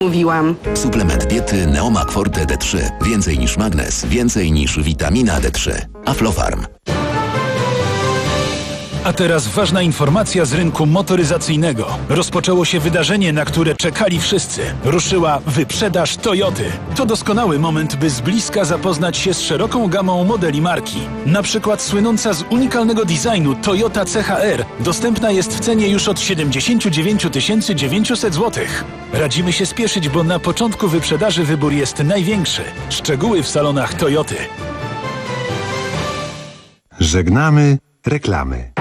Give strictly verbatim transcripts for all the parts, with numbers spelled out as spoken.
Mówiłam. Suplement diety Neomag Forte D trzy. Więcej niż magnez, więcej niż witamina D trzy. Aflofarm. A teraz ważna informacja z rynku motoryzacyjnego. Rozpoczęło się wydarzenie, na które czekali wszyscy. Ruszyła wyprzedaż Toyoty. To doskonały moment, by z bliska zapoznać się z szeroką gamą modeli marki. Na przykład słynąca z unikalnego designu Toyota C H R dostępna jest w cenie już od siedemdziesiąt dziewięć tysięcy dziewięćset złotych. Radzimy się spieszyć, bo na początku wyprzedaży wybór jest największy. Szczegóły w salonach Toyoty. Żegnamy reklamy.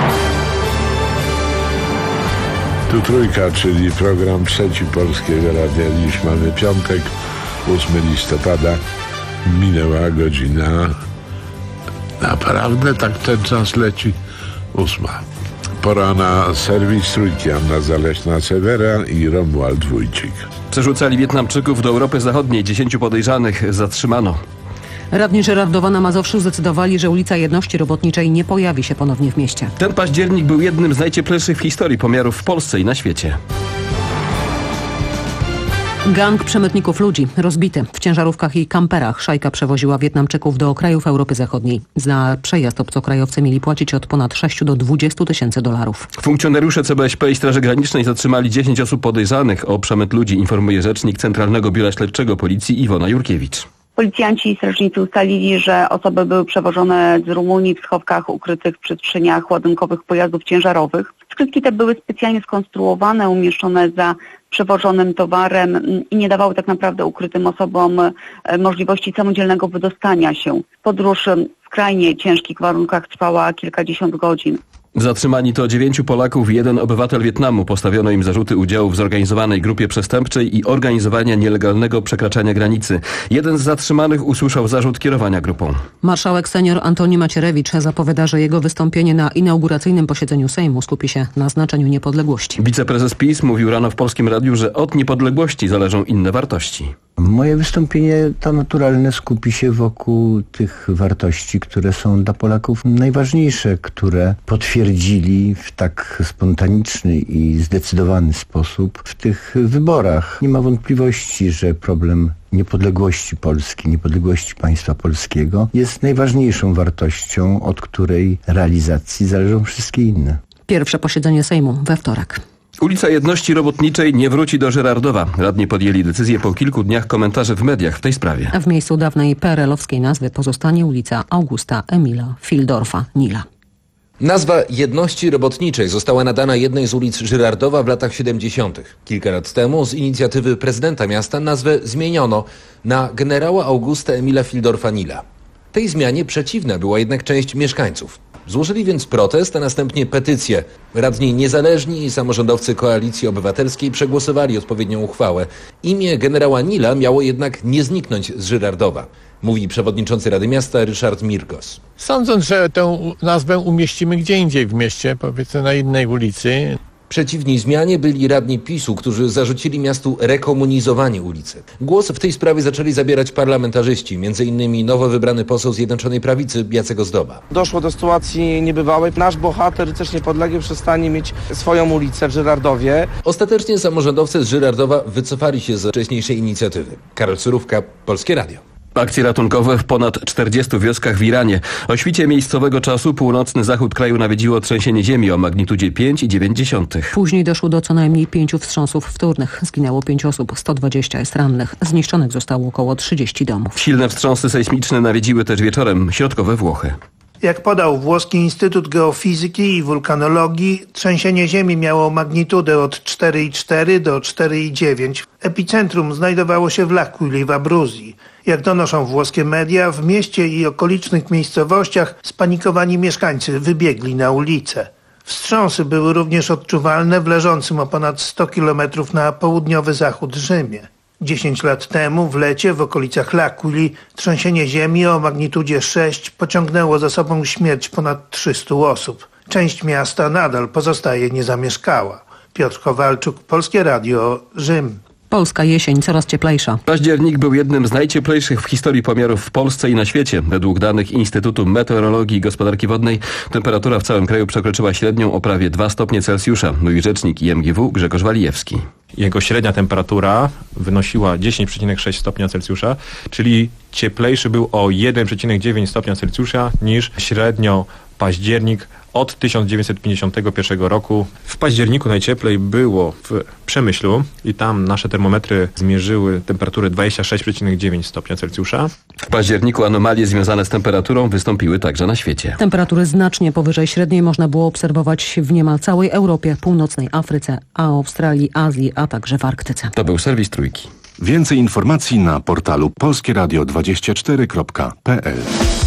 Tu Trójka, czyli program trzeci Polskiego Radia. Dziś mamy piątek, ósmego listopada. Minęła godzina. Naprawdę tak ten czas leci? Ósma. Pora na serwis Trójki. Anna Zaleśna-Sewera i Romuald Wójcik. Przerzucali Wietnamczyków do Europy Zachodniej. Dziesięciu podejrzanych zatrzymano. Radni Żyrardowa na Mazowszu zdecydowali, że ulica Jedności Robotniczej nie pojawi się ponownie w mieście. Ten październik był jednym z najcieplejszych w historii pomiarów w Polsce i na świecie. Gang przemytników ludzi rozbity. W ciężarówkach i kamperach szajka przewoziła Wietnamczyków do krajów Europy Zachodniej. Za przejazd obcokrajowcy mieli płacić od ponad sześciu do dwudziestu tysięcy dolarów. Funkcjonariusze C B S P i Straży Granicznej zatrzymali dziesięć osób podejrzanych o przemyt ludzi, informuje rzecznik Centralnego Biura Śledczego Policji Iwona Jurkiewicz. Policjanci i strażnicy ustalili, że osoby były przewożone z Rumunii w schowkach ukrytych w przestrzeniach ładunkowych pojazdów ciężarowych. Skrytki te były specjalnie skonstruowane, umieszczone za przewożonym towarem i nie dawały tak naprawdę ukrytym osobom możliwości samodzielnego wydostania się. Podróż w skrajnie ciężkich warunkach trwała kilkadziesiąt godzin. Zatrzymani to dziewięciu Polaków i jeden obywatel Wietnamu. Postawiono im zarzuty udziału w zorganizowanej grupie przestępczej i organizowania nielegalnego przekraczania granicy. Jeden z zatrzymanych usłyszał zarzut kierowania grupą. Marszałek senior Antoni Macierewicz zapowiada, że jego wystąpienie na inauguracyjnym posiedzeniu Sejmu skupi się na znaczeniu niepodległości. Wiceprezes PiS mówił rano w Polskim Radiu, że od niepodległości zależą inne wartości. Moje wystąpienie to naturalne skupi się wokół tych wartości, które są dla Polaków najważniejsze, które potwierdzili w tak spontaniczny i zdecydowany sposób w tych wyborach. Nie ma wątpliwości, że problem niepodległości Polski, niepodległości państwa polskiego jest najważniejszą wartością, od której realizacji zależą wszystkie inne. Pierwsze posiedzenie Sejmu we wtorek. Ulica Jedności Robotniczej nie wróci do Żyrardowa. Radni podjęli decyzję po kilku dniach komentarzy w mediach w tej sprawie. A w miejscu dawnej P R L-owskiej nazwy pozostanie ulica Augusta Emila Fildorfa-Nila. Nazwa Jedności Robotniczej została nadana jednej z ulic Żyrardowa w latach siedemdziesiątych. Kilka lat temu z inicjatywy prezydenta miasta nazwę zmieniono na generała Augusta Emila Fildorfa-Nila. Tej zmianie przeciwna była jednak część mieszkańców. Złożyli więc protest, a następnie petycję. Radni niezależni i samorządowcy Koalicji Obywatelskiej przegłosowali odpowiednią uchwałę. Imię generała Nila miało jednak nie zniknąć z Żyrardowa, mówi przewodniczący Rady Miasta Ryszard Mirkos. Sądząc, że tę nazwę umieścimy gdzie indziej w mieście, powiedzmy na innej ulicy. Przeciwni zmianie byli radni PiSu, którzy zarzucili miastu rekomunizowanie ulicy. Głos w tej sprawie zaczęli zabierać parlamentarzyści, między innymi nowo wybrany poseł Zjednoczonej Prawicy Jacek Ozdoba. Doszło do sytuacji niebywałej. Nasz bohater, rycerz niepodległy, przestanie mieć swoją ulicę w Żyrardowie. Ostatecznie samorządowcy z Żyrardowa wycofali się z wcześniejszej inicjatywy. Karol Surówka, Polskie Radio. Akcje ratunkowe w ponad czterdziestu wioskach w Iranie. O świcie miejscowego czasu północny zachód kraju nawiedziło trzęsienie ziemi o magnitudzie pięć i dziewięć dziesiątych. Później doszło do co najmniej pięciu wstrząsów wtórnych. Zginęło pięć osób, sto dwadzieścia jest rannych. Zniszczonych zostało około trzydzieści domów. Silne wstrząsy sejsmiczne nawiedziły też wieczorem środkowe Włochy. Jak podał włoski Instytut Geofizyki i Wulkanologii, trzęsienie ziemi miało magnitudę od cztery i cztery do cztery i dziewięć. Epicentrum znajdowało się w L'Aquili w Abruzji. Jak donoszą włoskie media, w mieście i okolicznych miejscowościach spanikowani mieszkańcy wybiegli na ulice. Wstrząsy były również odczuwalne w leżącym o ponad sto kilometrów na południowy zachód Rzymie. Dziesięć lat temu w lecie w okolicach L'Aquili trzęsienie ziemi o magnitudzie sześć pociągnęło za sobą śmierć ponad trzystu osób. Część miasta nadal pozostaje niezamieszkała. Piotr Kowalczuk, Polskie Radio, Rzym. Polska jesień coraz cieplejsza. Październik był jednym z najcieplejszych w historii pomiarów w Polsce i na świecie. Według danych Instytutu Meteorologii i Gospodarki Wodnej temperatura w całym kraju przekroczyła średnią o prawie dwa stopnie Celsjusza, mówi rzecznik I M G W Grzegorz Walijewski. Jego średnia temperatura wynosiła dziesięć przecinek sześć stopnia Celsjusza, czyli cieplejszy był o jeden przecinek dziewięć stopnia Celsjusza niż średnio październik od tysiąc dziewięćset pięćdziesiątego pierwszego roku. W październiku najcieplej było w Przemyślu i tam nasze termometry zmierzyły temperaturę dwadzieścia sześć przecinek dziewięć stopnia Celsjusza. W październiku anomalie związane z temperaturą wystąpiły także na świecie. Temperatury znacznie powyżej średniej można było obserwować w niemal całej Europie, północnej Afryce, Australii, Azji, a także w Arktyce. To był serwis Trójki. Więcej informacji na portalu polskie radio dwadzieścia cztery kropka p l.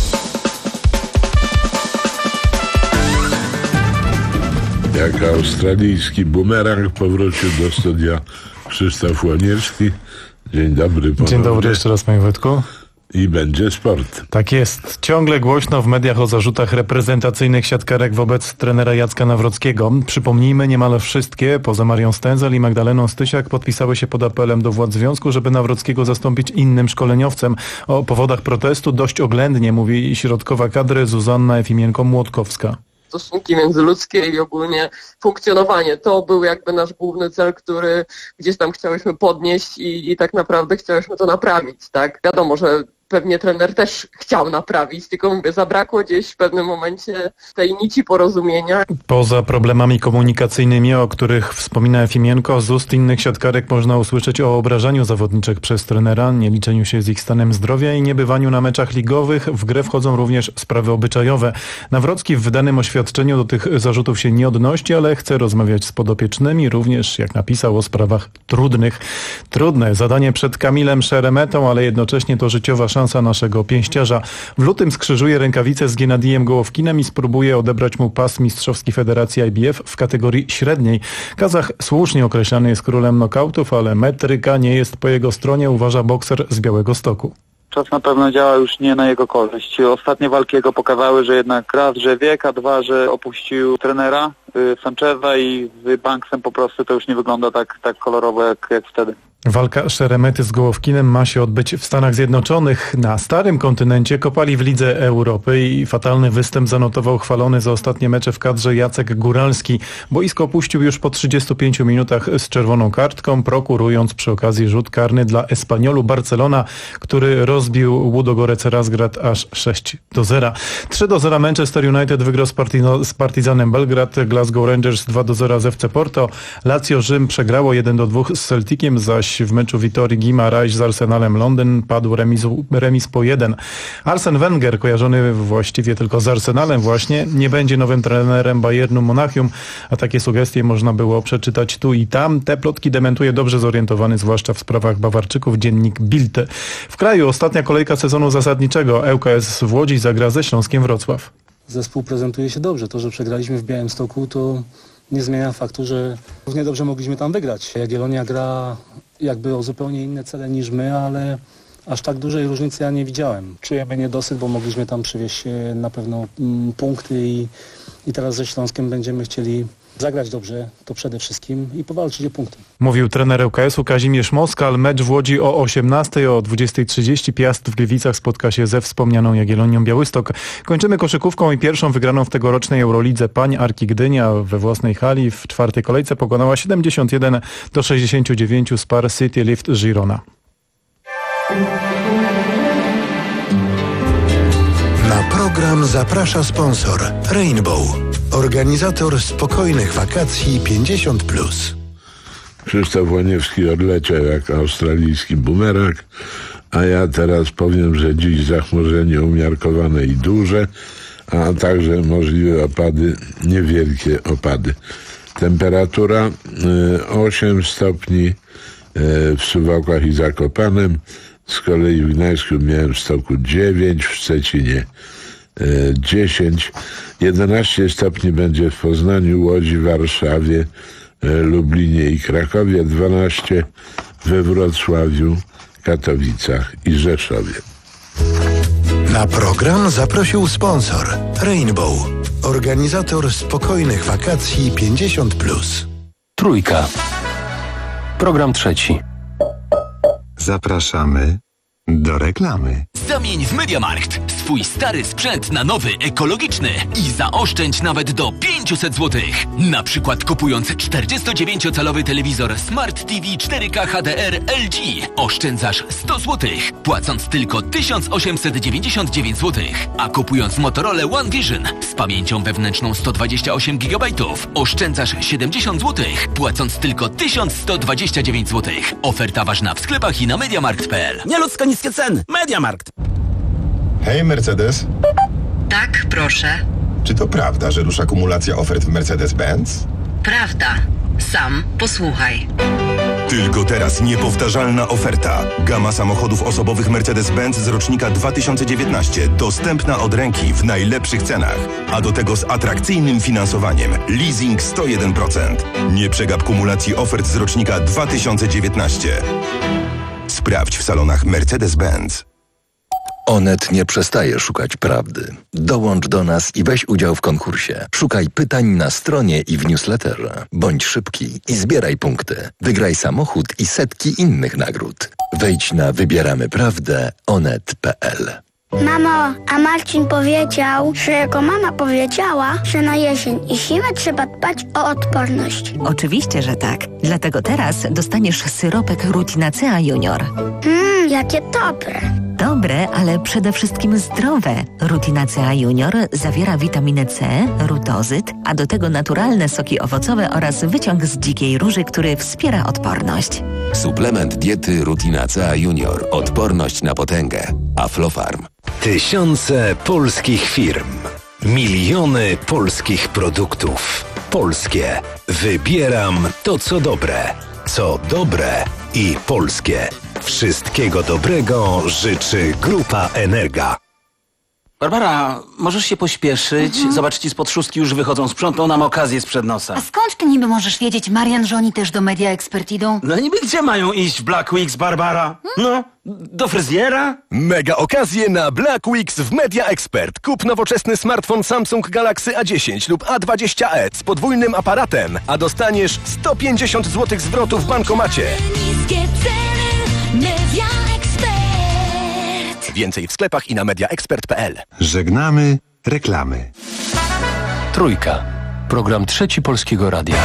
Jak australijski bumerang powrócił do studia Krzysztof Łoniewski. Dzień dobry ponownie. Dzień dobry jeszcze raz, panie Wojtku. I będzie sport. Tak jest. Ciągle głośno w mediach o zarzutach reprezentacyjnych siatkarek wobec trenera Jacka Nawrockiego. Przypomnijmy, niemal wszystkie, poza Marią Stęzel i Magdaleną Stysiak, podpisały się pod apelem do władz związku, żeby Nawrockiego zastąpić innym szkoleniowcem. O powodach protestu dość oględnie mówi środkowa kadry Zuzanna Efimienko-Młotkowska. Stosunki międzyludzkie i ogólnie funkcjonowanie. To był jakby nasz główny cel, który gdzieś tam chciałyśmy podnieść i, i tak naprawdę chciałyśmy to naprawić, tak? Wiadomo, że pewnie trener też chciał naprawić, tylko mówię, zabrakło gdzieś w pewnym momencie tej nici porozumienia. Poza problemami komunikacyjnymi, o których wspomina Efimienko, z ust innych siatkarek można usłyszeć o obrażaniu zawodniczek przez trenera, nieliczeniu się z ich stanem zdrowia i niebywaniu na meczach ligowych. W grę wchodzą również sprawy obyczajowe. Nawrocki w wydanym oświadczeniu do tych zarzutów się nie odnosi, ale chce rozmawiać z podopiecznymi, również, jak napisał, o sprawach trudnych. Trudne zadanie przed Kamilem Szeremetą, ale jednocześnie to życiowa szansa naszego pięściarza. W lutym skrzyżuje rękawice z Gennadijem Gołowkinem i spróbuje odebrać mu pas mistrzowski Federacji I B F w kategorii średniej. Kazach słusznie określany jest królem nokautów, ale metryka nie jest po jego stronie, uważa bokser z Białegostoku. Czas na pewno działa już nie na jego korzyść. Ostatnie walki jego pokazały, że jednak raz, że wiek, a dwa, że opuścił trenera y, Sancheza i z Banksem po prostu to już nie wygląda tak, tak kolorowo jak, jak wtedy. Walka Szeremety z Gołowkinem ma się odbyć w Stanach Zjednoczonych. Na starym kontynencie kopali w Lidze Europy i fatalny występ zanotował chwalony za ostatnie mecze w kadrze Jacek Góralski. Boisko opuścił już po trzydziestu pięciu minutach z czerwoną kartką, prokurując przy okazji rzut karny dla Espaniolu Barcelona, który rozbił Łudogorece Razgrad aż sześć do zera. trzy do zera Manchester United wygrał z, Partino, z Partizanem Belgrad, Glasgow Rangers dwa do zera z F C Porto, Lazio Rzym przegrało jeden do dwóch z Celticiem, zaś w meczu Witorii Guimarães z Arsenalem Londyn padł remis, remis po jeden. Arsene Wenger, kojarzony właściwie tylko z Arsenalem właśnie, nie będzie nowym trenerem Bayernu Monachium, a takie sugestie można było przeczytać tu i tam. Te plotki dementuje dobrze zorientowany, zwłaszcza w sprawach Bawarczyków, dziennik Bild. W kraju ostatnia kolejka sezonu zasadniczego. ŁKS w Łodzi zagra ze Śląskiem Wrocław. Zespół prezentuje się dobrze. To, że przegraliśmy w Białymstoku, to nie zmienia faktu, że równie dobrze mogliśmy tam wygrać. Jagiellonia gra jakby o zupełnie inne cele niż my, ale aż tak dużej różnicy ja nie widziałem. Czujemy niedosyt, bo mogliśmy tam przywieźć na pewno mm, punkty i, i teraz ze Śląskiem będziemy chcieli zagrać dobrze, to przede wszystkim, i powalczyć o punkty. Mówił trener ŁKS-u Kazimierz Moskal. Mecz w Łodzi o osiemnastej, o dwudziestej trzydzieści Piast w Gliwicach spotka się ze wspomnianą Jagiellonią Białystok. Kończymy koszykówką i pierwszą wygraną w tegorocznej Eurolidze pań Arki Gdynia we własnej hali w czwartej kolejce pokonała siedemdziesiąt jeden do sześćdziesięciu dziewięciu Spar City Lift Girona. Na program zaprasza sponsor Rainbow, organizator spokojnych wakacji pięćdziesiąt plus. Krzysztof Łoniewski odleciał jak australijski bumerang, a ja teraz powiem, że dziś zachmurzenie umiarkowane i duże, a także możliwe opady, niewielkie opady. Temperatura y, osiem stopni y, w Suwałkach i Zakopanem, z kolei w Gdańsku, Białymstoku dziewięć, w Szczecinie y, dziesięć, jedenaście stopni będzie w Poznaniu, Łodzi, Warszawie, y, Lublinie i Krakowie, dwanaście we Wrocławiu, Katowicach i Rzeszowie. Na program zaprosił sponsor Rainbow, organizator spokojnych wakacji pięćdziesiąt plus. Trójka. Program trzeci. Zapraszamy do reklamy. Zamień w MediaMarkt swój stary sprzęt na nowy, ekologiczny i zaoszczędź nawet do pięćset złotych. Na przykład kupując czterdziestodziewięciocalowy telewizor Smart T V cztery K H D R L G oszczędzasz sto złotych, płacąc tylko tysiąc osiemset dziewięćdziesiąt dziewięć złotych. A kupując Motorola One Vision z pamięcią wewnętrzną sto dwadzieścia osiem gigabajtów oszczędzasz siedemdziesiąt złotych, płacąc tylko tysiąc sto dwadzieścia dziewięć złotych. Oferta ważna w sklepach i na mediamarkt kropka p l. Nieludzko niskie ceny. MediaMarkt. Hej, Mercedes. Tak, proszę. Czy to prawda, że rusza kumulacja ofert w Mercedes-Benz? Prawda. Sam posłuchaj. Tylko teraz niepowtarzalna oferta. Gama samochodów osobowych Mercedes-Benz z rocznika dwa tysiące dziewiętnaście. Dostępna od ręki w najlepszych cenach. A do tego z atrakcyjnym finansowaniem. Leasing sto jeden procent. Nie przegap kumulacji ofert z rocznika dwa tysiące dziewiętnaście. Sprawdź w salonach Mercedes-Benz. Onet nie przestaje szukać prawdy. Dołącz do nas i weź udział w konkursie. Szukaj pytań na stronie i w newsletterze. Bądź szybki i zbieraj punkty. Wygraj samochód i setki innych nagród. Wejdź na wybieramy prawdę onet kropka p l. Mamo, a Marcin powiedział, że jego mama powiedziała, że na jesień i zimę trzeba dbać o odporność. Oczywiście, że tak. Dlatego teraz dostaniesz syropek Rutinacea Junior. Mmm, jakie dobre. Dobre, ale przede wszystkim zdrowe. Rutinacea Junior zawiera witaminę C, rutozyt, a do tego naturalne soki owocowe oraz wyciąg z dzikiej róży, który wspiera odporność. Suplement diety Rutinacea Junior. Odporność na potęgę. Aflofarm. Tysiące polskich firm. Miliony polskich produktów. Polskie. Wybieram to, co dobre. Co dobre i polskie. Wszystkiego dobrego życzy Grupa Energa. Barbara, możesz się pośpieszyć? Mhm. Zobacz, ci spod szóstki już wychodzą, sprzątną nam okazję sprzed nosa. A skąd ty niby możesz wiedzieć, Marian, że oni też do Media Expert idą? No niby gdzie mają iść w Black Weeks, Barbara? No, do fryzjera? Mega okazje na Black Weeks w Media Expert. Kup nowoczesny smartfon Samsung Galaxy A dziesięć lub A dwadzieścia e z podwójnym aparatem, a dostaniesz sto pięćdziesiąt złotych zwrotu w bankomacie. Niskie ceny, Media Expert. Więcej w sklepach i na media expert kropka p l. Żegnamy reklamy. Trójka. Program Trzeci Polskiego Radia.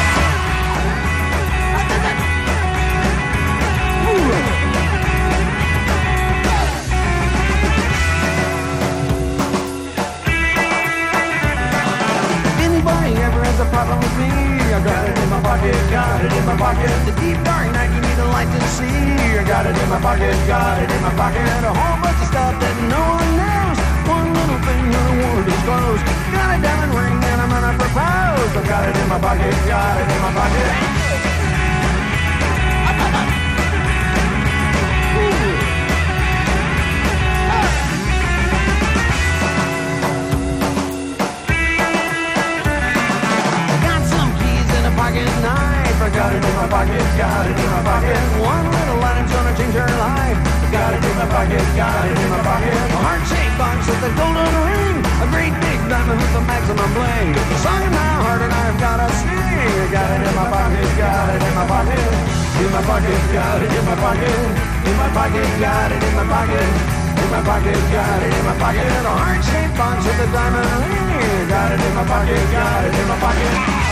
I got it in my pocket, got it in my pocket. One little item's gonna change her life. Got it in my pocket, got it in my pocket. A heart-shaped box with a golden ring. A great big diamond with a maximum bling. It's a song in my heart and I've gotta sing. Got it in my pocket, got it in my pocket. In my pocket, got it in my pocket. In my pocket, got it in my pocket. In my pocket, got it in my pocket. A heart-shaped box with a diamond ring. Got it in my pocket, got it in my pocket.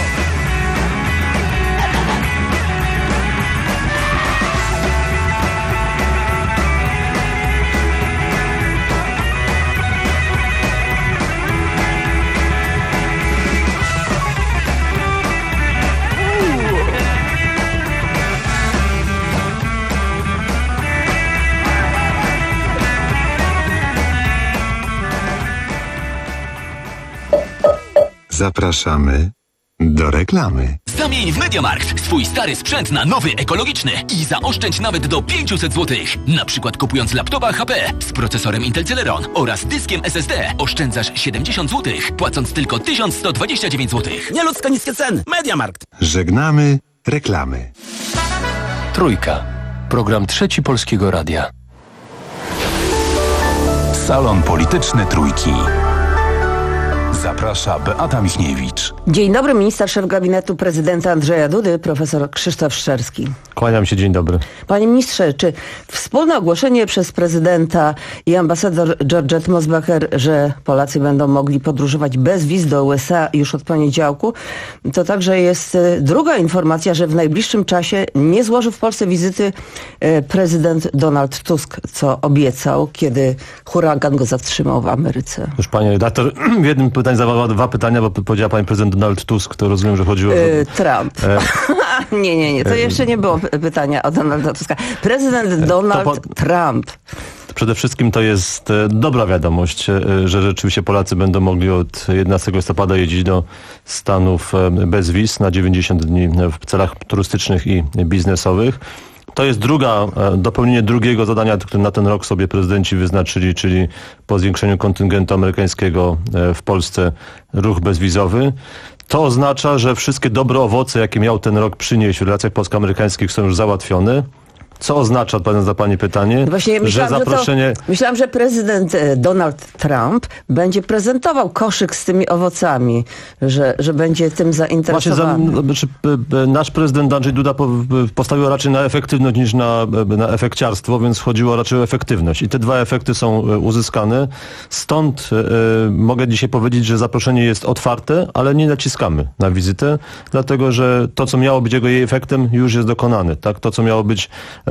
Zapraszamy do reklamy. Zamień w MediaMarkt swój stary sprzęt na nowy, ekologiczny i zaoszczędź nawet do pięćset złotych. Na przykład kupując laptopa H P z procesorem Intel Celeron oraz dyskiem S S D oszczędzasz siedemdziesiąt złotych, płacąc tylko tysiąc sto dwadzieścia dziewięć złotych. Nieludzko niskie ceny. MediaMarkt. Żegnamy reklamy. Trójka. Program Trzeci Polskiego Radia. Salon Polityczny Trójki. Zapraszam. Zaprasza Beata Michniewicz. Dzień dobry, minister szef gabinetu prezydenta Andrzeja Dudy, profesor Krzysztof Szczerski. Kłaniam się, dzień dobry. Panie ministrze, czy wspólne ogłoszenie przez prezydenta i ambasador Georgette Mosbacher, że Polacy będą mogli podróżować bez wiz do U S A już od poniedziałku, to także jest druga informacja, że w najbliższym czasie nie złoży w Polsce wizyty prezydent Donald Tusk, co obiecał, kiedy huragan go zatrzymał w Ameryce. Już panie redaktor, w jednym pytaniu zadawała dwa pytania, bo powiedziała pani prezydent Donald Tusk, to rozumiem, że chodziło o... Yy, Trump. E... nie, nie, nie, to jeszcze nie było pytania o Donalda Tuska. Prezydent Donald po... Trump. Przede wszystkim to jest dobra wiadomość, że rzeczywiście Polacy będą mogli od jedenastego listopada jeździć do Stanów bez wiz na dziewięćdziesiąt dni w celach turystycznych i biznesowych. To jest druga, dopełnienie drugiego zadania, które na ten rok sobie prezydenci wyznaczyli, czyli po zwiększeniu kontyngentu amerykańskiego w Polsce ruch bezwizowy. To oznacza, że wszystkie dobre owoce, jakie miał ten rok przynieść w relacjach polsko-amerykańskich, są już załatwione. Co oznacza, odpowiadając na pani pytanie, Właśnie myślałam, że zaproszenie... Że to, myślałam, że prezydent Donald Trump będzie prezentował koszyk z tymi owocami, że, że będzie tym zainteresowany. Właśnie za, nasz prezydent Andrzej Duda postawił raczej na efektywność niż na, na efekciarstwo, więc chodziło raczej o efektywność. I te dwa efekty są uzyskane. Stąd y, mogę dzisiaj powiedzieć, że zaproszenie jest otwarte, ale nie naciskamy na wizytę, dlatego że to, co miało być jego jej efektem, już jest dokonane. Tak? To, co miało być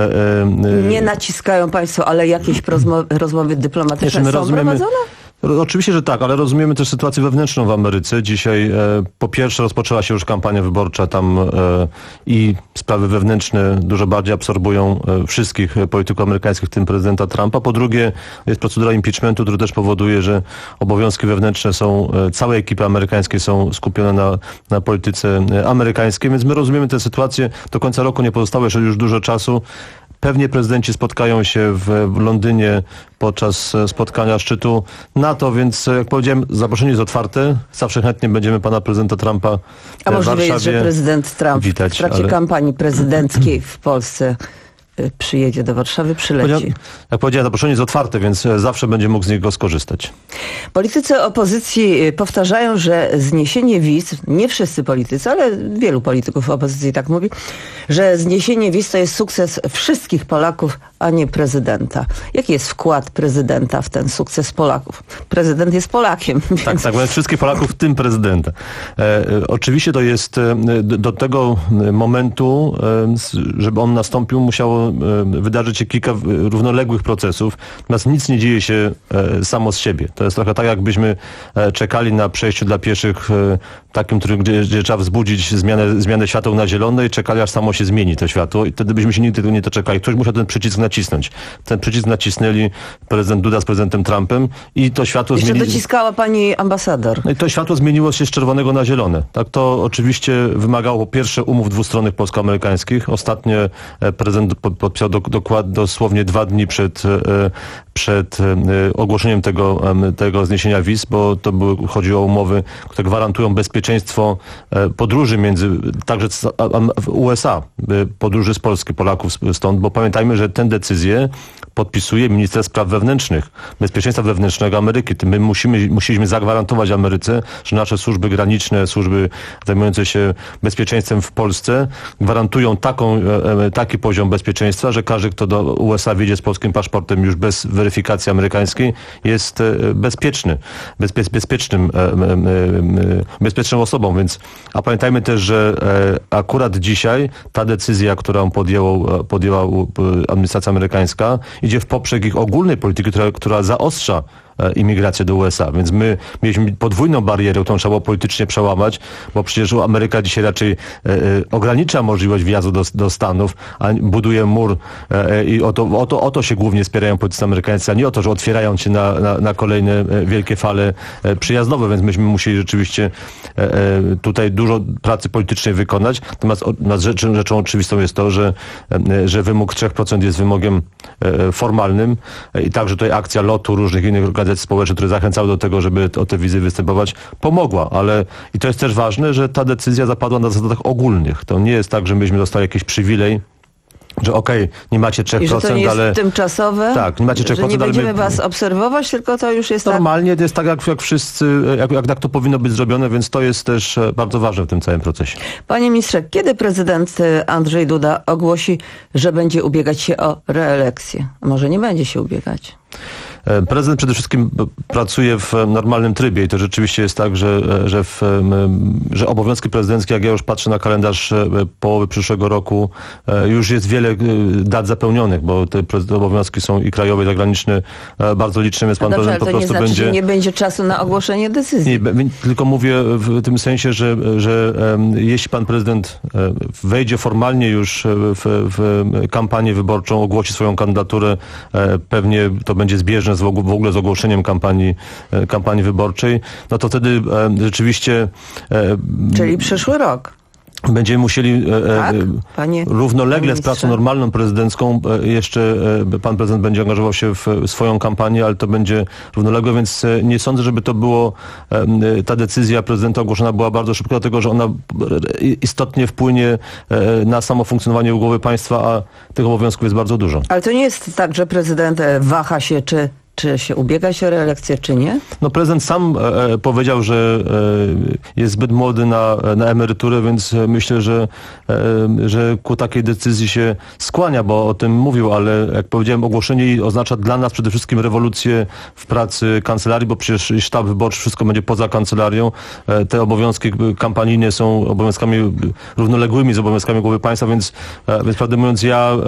Nie naciskają państwo, ale jakieś rozmowy, rozmowy dyplomatyczne są rozumiemy, prowadzone? Oczywiście, że tak, ale rozumiemy też sytuację wewnętrzną w Ameryce. Dzisiaj e, po pierwsze rozpoczęła się już kampania wyborcza tam e, i sprawy wewnętrzne dużo bardziej absorbują e, wszystkich polityków amerykańskich, w tym prezydenta Trumpa. Po drugie jest procedura impeachmentu, który też powoduje, że obowiązki wewnętrzne są, e, całej ekipy amerykańskiej są skupione na, na polityce amerykańskiej, więc my rozumiemy tę sytuację. Do końca roku nie pozostało jeszcze już dużo czasu. Pewnie prezydenci spotkają się w, w Londynie podczas spotkania szczytu NATO, więc jak powiedziałem, zaproszenie jest otwarte. Zawsze chętnie będziemy pana prezydenta Trumpa w A możliwe Warszawie jest, że prezydent Trump witać, w trakcie ale... kampanii prezydenckiej w Polsce przyjedzie do Warszawy, przyleci. Jak powiedziałem, zaproszenie jest otwarte, więc zawsze będzie mógł z niego skorzystać. Politycy opozycji powtarzają, że zniesienie wiz, nie wszyscy politycy, ale wielu polityków opozycji tak mówi, że zniesienie wiz to jest sukces wszystkich Polaków, a nie prezydenta. Jaki jest wkład prezydenta w ten sukces Polaków? Prezydent jest Polakiem. Więc... Tak, tak, bo wszystkich Polaków, w tym prezydenta. E, oczywiście to jest e, do tego momentu, e, żeby on nastąpił, musiało wydarzyć się kilka równoległych procesów, natomiast nic nie dzieje się samo z siebie. To jest trochę tak, jakbyśmy czekali na przejściu dla pieszych takim, który, gdzie, gdzie trzeba wzbudzić zmianę, zmianę świateł na zielone i czekali, aż samo się zmieni to światło i wtedy byśmy się nigdy nie doczekali. Ktoś musiał ten przycisk nacisnąć. Ten przycisk nacisnęli prezydent Duda z prezydentem Trumpem i to światło Jeszcze zmieni... dociskała pani ambasador. No i to światło zmieniło się z czerwonego na zielone. Tak, to oczywiście wymagało po pierwsze umów dwustronnych polsko-amerykańskich. Ostatnie prezydent podpisał do, dokład, dosłownie dwa dni przed, przed ogłoszeniem tego, tego zniesienia wiz, bo to były, chodziło o umowy, które gwarantują bezpieczeństwo podróży między, także w U S A, podróży z Polski, Polaków stąd, bo pamiętajmy, że tę decyzję podpisuje minister spraw wewnętrznych, bezpieczeństwa wewnętrznego Ameryki. My musimy, musieliśmy zagwarantować Ameryce, że nasze służby graniczne, służby zajmujące się bezpieczeństwem w Polsce gwarantują taką, taki poziom bezpieczeństwa, że każdy, kto do U S A wjedzie z polskim paszportem już bez weryfikacji amerykańskiej, jest bezpieczny, bezpie, bezpiecznym, bezpieczną osobą. Więc, a pamiętajmy też, że akurat dzisiaj ta decyzja, którą podjęło, podjęła administracja amerykańska, idzie w poprzek ich ogólnej polityki, która, która zaostrza imigrację do U S A. Więc my mieliśmy podwójną barierę, którą trzeba było politycznie przełamać, bo przecież Ameryka dzisiaj raczej e, e, ogranicza możliwość wjazdu do, do Stanów, a buduje mur e, i o to, o, to, o to się głównie spierają politycy amerykańscy, a nie o to, że otwierają się na, na, na kolejne wielkie fale e, przyjazdowe, więc myśmy musieli rzeczywiście e, e, tutaj dużo pracy politycznej wykonać. Natomiast o, nad rzeczą, rzeczą oczywistą jest to, że, e, że wymóg trzech procent jest wymogiem e, formalnym e, i także tutaj akcja lotu różnych innych organizacji społecznych, które zachęcały do tego, żeby o te wizy występować, pomogła, ale i to jest też ważne, że ta decyzja zapadła na zasadach ogólnych. To nie jest tak, że myśmy dostali jakiś przywilej że okej, okay, nie macie trzech procent, I że to nie jest ale... tymczasowe? Tak, nie macie trzech procent, że nie ale będziemy my... was obserwować, tylko to już jest Normalnie tak... to jest tak, jak, jak wszyscy, jak, jak tak to powinno być zrobione, więc to jest też bardzo ważne w tym całym procesie. Panie ministrze, kiedy prezydent Andrzej Duda ogłosi, że będzie ubiegać się o reelekcję? A może nie będzie się ubiegać? Prezydent przede wszystkim pracuje w normalnym trybie i to rzeczywiście jest tak, że, że, w, że obowiązki prezydenckie, jak ja już patrzę na kalendarz połowy przyszłego roku, już jest wiele dat zapełnionych, bo te obowiązki są i krajowe, i zagraniczne bardzo liczne, więc pan no dobrze, prezydent po ale to prostu nie znaczy, będzie... że nie będzie czasu na ogłoszenie decyzji. Nie, tylko mówię w tym sensie, że, że jeśli pan prezydent wejdzie formalnie już w, w kampanię wyborczą, ogłosi swoją kandydaturę, pewnie to będzie zbieżne w ogóle z ogłoszeniem kampanii, kampanii wyborczej, no to wtedy e, rzeczywiście... E, Czyli przyszły rok. Będziemy musieli tak, e, równolegle z pracą normalną prezydencką e, jeszcze e, pan prezydent będzie angażował się w swoją kampanię, ale to będzie równolegle, więc e, nie sądzę, żeby to było, e, ta decyzja prezydenta ogłoszona była bardzo szybko, dlatego że ona istotnie wpłynie e, na samo funkcjonowanie głowy państwa, a tych obowiązków jest bardzo dużo. Ale to nie jest tak, że prezydent waha się, czy Czy się ubiegać o reelekcję, czy nie? No prezydent sam e, powiedział, że e, jest zbyt młody na, na emeryturę, więc myślę, że, e, że ku takiej decyzji się skłania, bo o tym mówił, ale jak powiedziałem, ogłoszenie oznacza dla nas przede wszystkim rewolucję w pracy kancelarii, bo przecież sztab wyborczy, wszystko będzie poza kancelarią. E, te obowiązki kampanijne są obowiązkami równoległymi z obowiązkami głowy państwa, więc, e, więc prawdę mówiąc, ja e,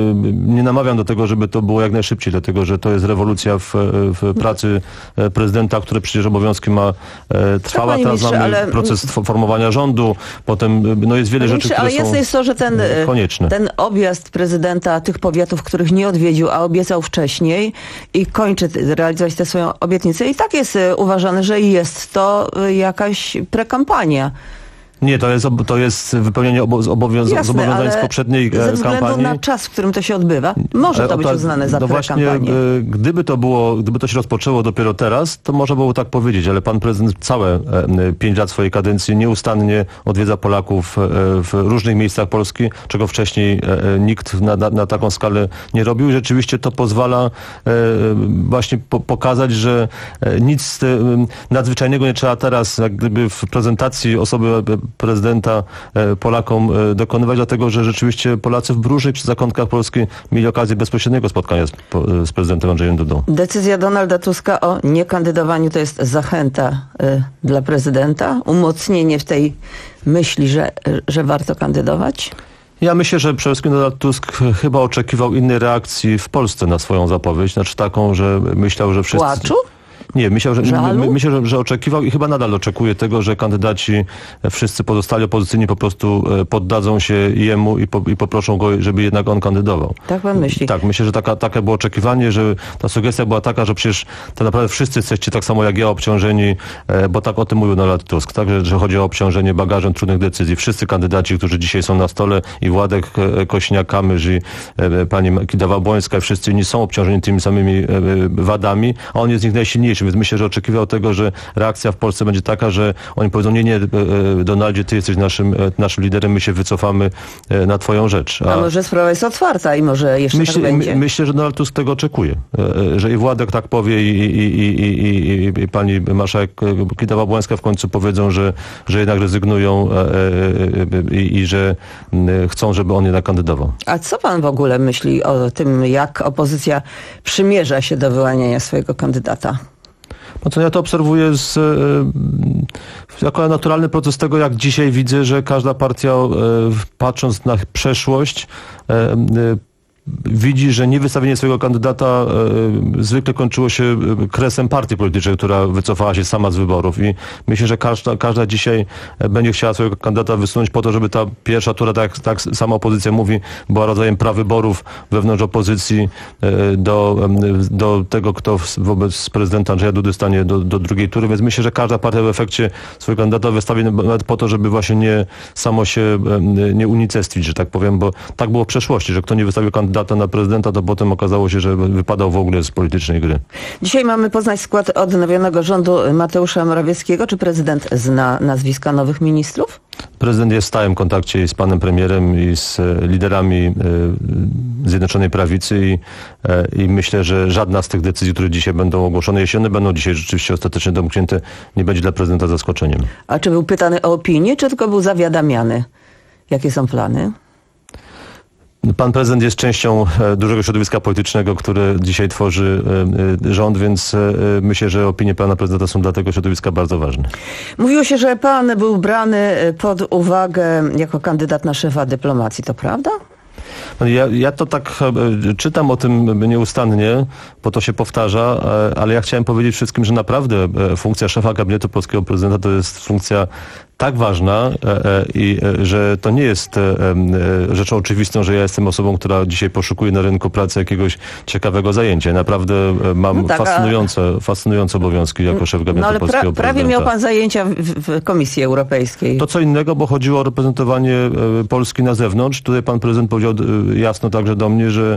nie namawiam do tego, żeby to było jak najszybciej, dlatego że to jest rewolucja W, w pracy prezydenta, który przecież obowiązki ma e, trwała. Teraz mamy ale... proces formowania rządu, potem no jest wiele rzeczy, które ale są jasne jest to, że ten, konieczne. Ten objazd prezydenta tych powiatów, których nie odwiedził, a obiecał wcześniej i kończy realizować tę swoją obietnicę, i tak jest uważane, że jest to jakaś prekampania. Nie, to jest, to jest wypełnienie obo zobowiąz Jasne, zobowiązań z poprzedniej kampanii. Ze względu kampanii. na czas, w którym to się odbywa, może to być uznane za no właśnie, gdyby to było, gdyby to się rozpoczęło dopiero teraz, to można było tak powiedzieć, ale pan prezydent całe pięć lat swojej kadencji nieustannie odwiedza Polaków w różnych miejscach Polski, czego wcześniej nikt na, na, na taką skalę nie robił. I rzeczywiście to pozwala właśnie po, pokazać, że nic nadzwyczajnego nie trzeba teraz, jak gdyby w prezentacji osoby prezydenta Polakom dokonywać, dlatego że rzeczywiście Polacy w różnych zakątkach Polski mieli okazję bezpośredniego spotkania z, z prezydentem Andrzejem Dudą. Decyzja Donalda Tuska o niekandydowaniu to jest zachęta y, dla prezydenta? Umocnienie w tej myśli, że, że warto kandydować? Ja myślę, że przede wszystkim Donald Tusk chyba oczekiwał innej reakcji w Polsce na swoją zapowiedź, znaczy taką, że myślał, że wszyscy... Płaczu? Nie, myślał, że, my, myślę, że, że oczekiwał i chyba nadal oczekuje tego, że kandydaci, wszyscy pozostali opozycyjni po prostu poddadzą się jemu i, po, i poproszą go, żeby jednak on kandydował. Tak pan myśli? Tak, myślę, że taka, takie było oczekiwanie, że ta sugestia była taka, że przecież tak naprawdę wszyscy jesteście tak samo jak ja obciążeni, bo tak o tym mówił Donald Tusk, tak, że, że chodzi o obciążenie bagażem trudnych decyzji. Wszyscy kandydaci, którzy dzisiaj są na stole, i Władek Kośniak-Kamysz, i pani Kidawa-Błońska, wszyscy inni są obciążeni tymi samymi wadami, a on jest z nich najsilniejszy. Więc myślę, że oczekiwał tego, że reakcja w Polsce będzie taka, że oni powiedzą, nie, nie, Donaldzie, ty jesteś naszym, naszym liderem, my się wycofamy na twoją rzecz. A, a może sprawa jest otwarta i może jeszcze myślę, tak będzie? My, myślę, że Donald Tusk tego oczekuje. Że i Władek tak powie i, i, i, i, i, i pani marszałek Kidawa-Błońska w końcu powiedzą, że, że jednak rezygnują i, i że chcą, żeby on jednak kandydował. A co pan w ogóle myśli o tym, jak opozycja przymierza się do wyłaniania swojego kandydata? No to ja to obserwuję z, e, jako naturalny proces tego, jak dzisiaj widzę, że każda partia, e, patrząc na przeszłość, e, e, widzi, że niewystawienie swojego kandydata e, zwykle kończyło się kresem partii politycznej, która wycofała się sama z wyborów, i myślę, że każda, każda dzisiaj będzie chciała swojego kandydata wysunąć po to, żeby ta pierwsza tura, tak, tak sama opozycja mówi, była rodzajem prawyborów wewnątrz opozycji e, do, do tego, kto wobec prezydenta Andrzeja Dudy stanie do, do drugiej tury, więc myślę, że każda partia w efekcie swojego kandydata wystawi nawet po to, żeby właśnie nie samo się nie unicestwić, że tak powiem, bo tak było w przeszłości, że kto nie wystawił kandydata kandydata na prezydenta, to potem okazało się, że wypadał w ogóle z politycznej gry. Dzisiaj mamy poznać skład odnowionego rządu Mateusza Morawieckiego. Czy prezydent zna nazwiska nowych ministrów? Prezydent jest w stałym kontakcie z panem premierem i z liderami Zjednoczonej Prawicy i, i myślę, że żadna z tych decyzji, które dzisiaj będą ogłoszone, jeśli one będą dzisiaj rzeczywiście ostatecznie domknięte, nie będzie dla prezydenta zaskoczeniem. A czy był pytany o opinię, czy tylko był zawiadamiany? Jakie są plany? Pan prezydent jest częścią dużego środowiska politycznego, które dzisiaj tworzy rząd, więc myślę, że opinie pana prezydenta są dla tego środowiska bardzo ważne. Mówiło się, że pan był brany pod uwagę jako kandydat na szefa dyplomacji. To prawda? Ja, ja to tak czytam o tym nieustannie, bo to się powtarza, ale ja chciałem powiedzieć wszystkim, że naprawdę funkcja szefa gabinetu polskiego prezydenta to jest funkcja tak ważna i że to nie jest rzeczą oczywistą, że ja jestem osobą, która dzisiaj poszukuje na rynku pracy jakiegoś ciekawego zajęcia. Naprawdę mam no tak, fascynujące, a... fascynujące obowiązki jako szef gabinetu no, ale polskiego pra, prawie prezydenta. Miał pan zajęcia w, w Komisji Europejskiej. To co innego, bo chodziło o reprezentowanie Polski na zewnątrz. Tutaj pan prezydent powiedział jasno także do mnie, że,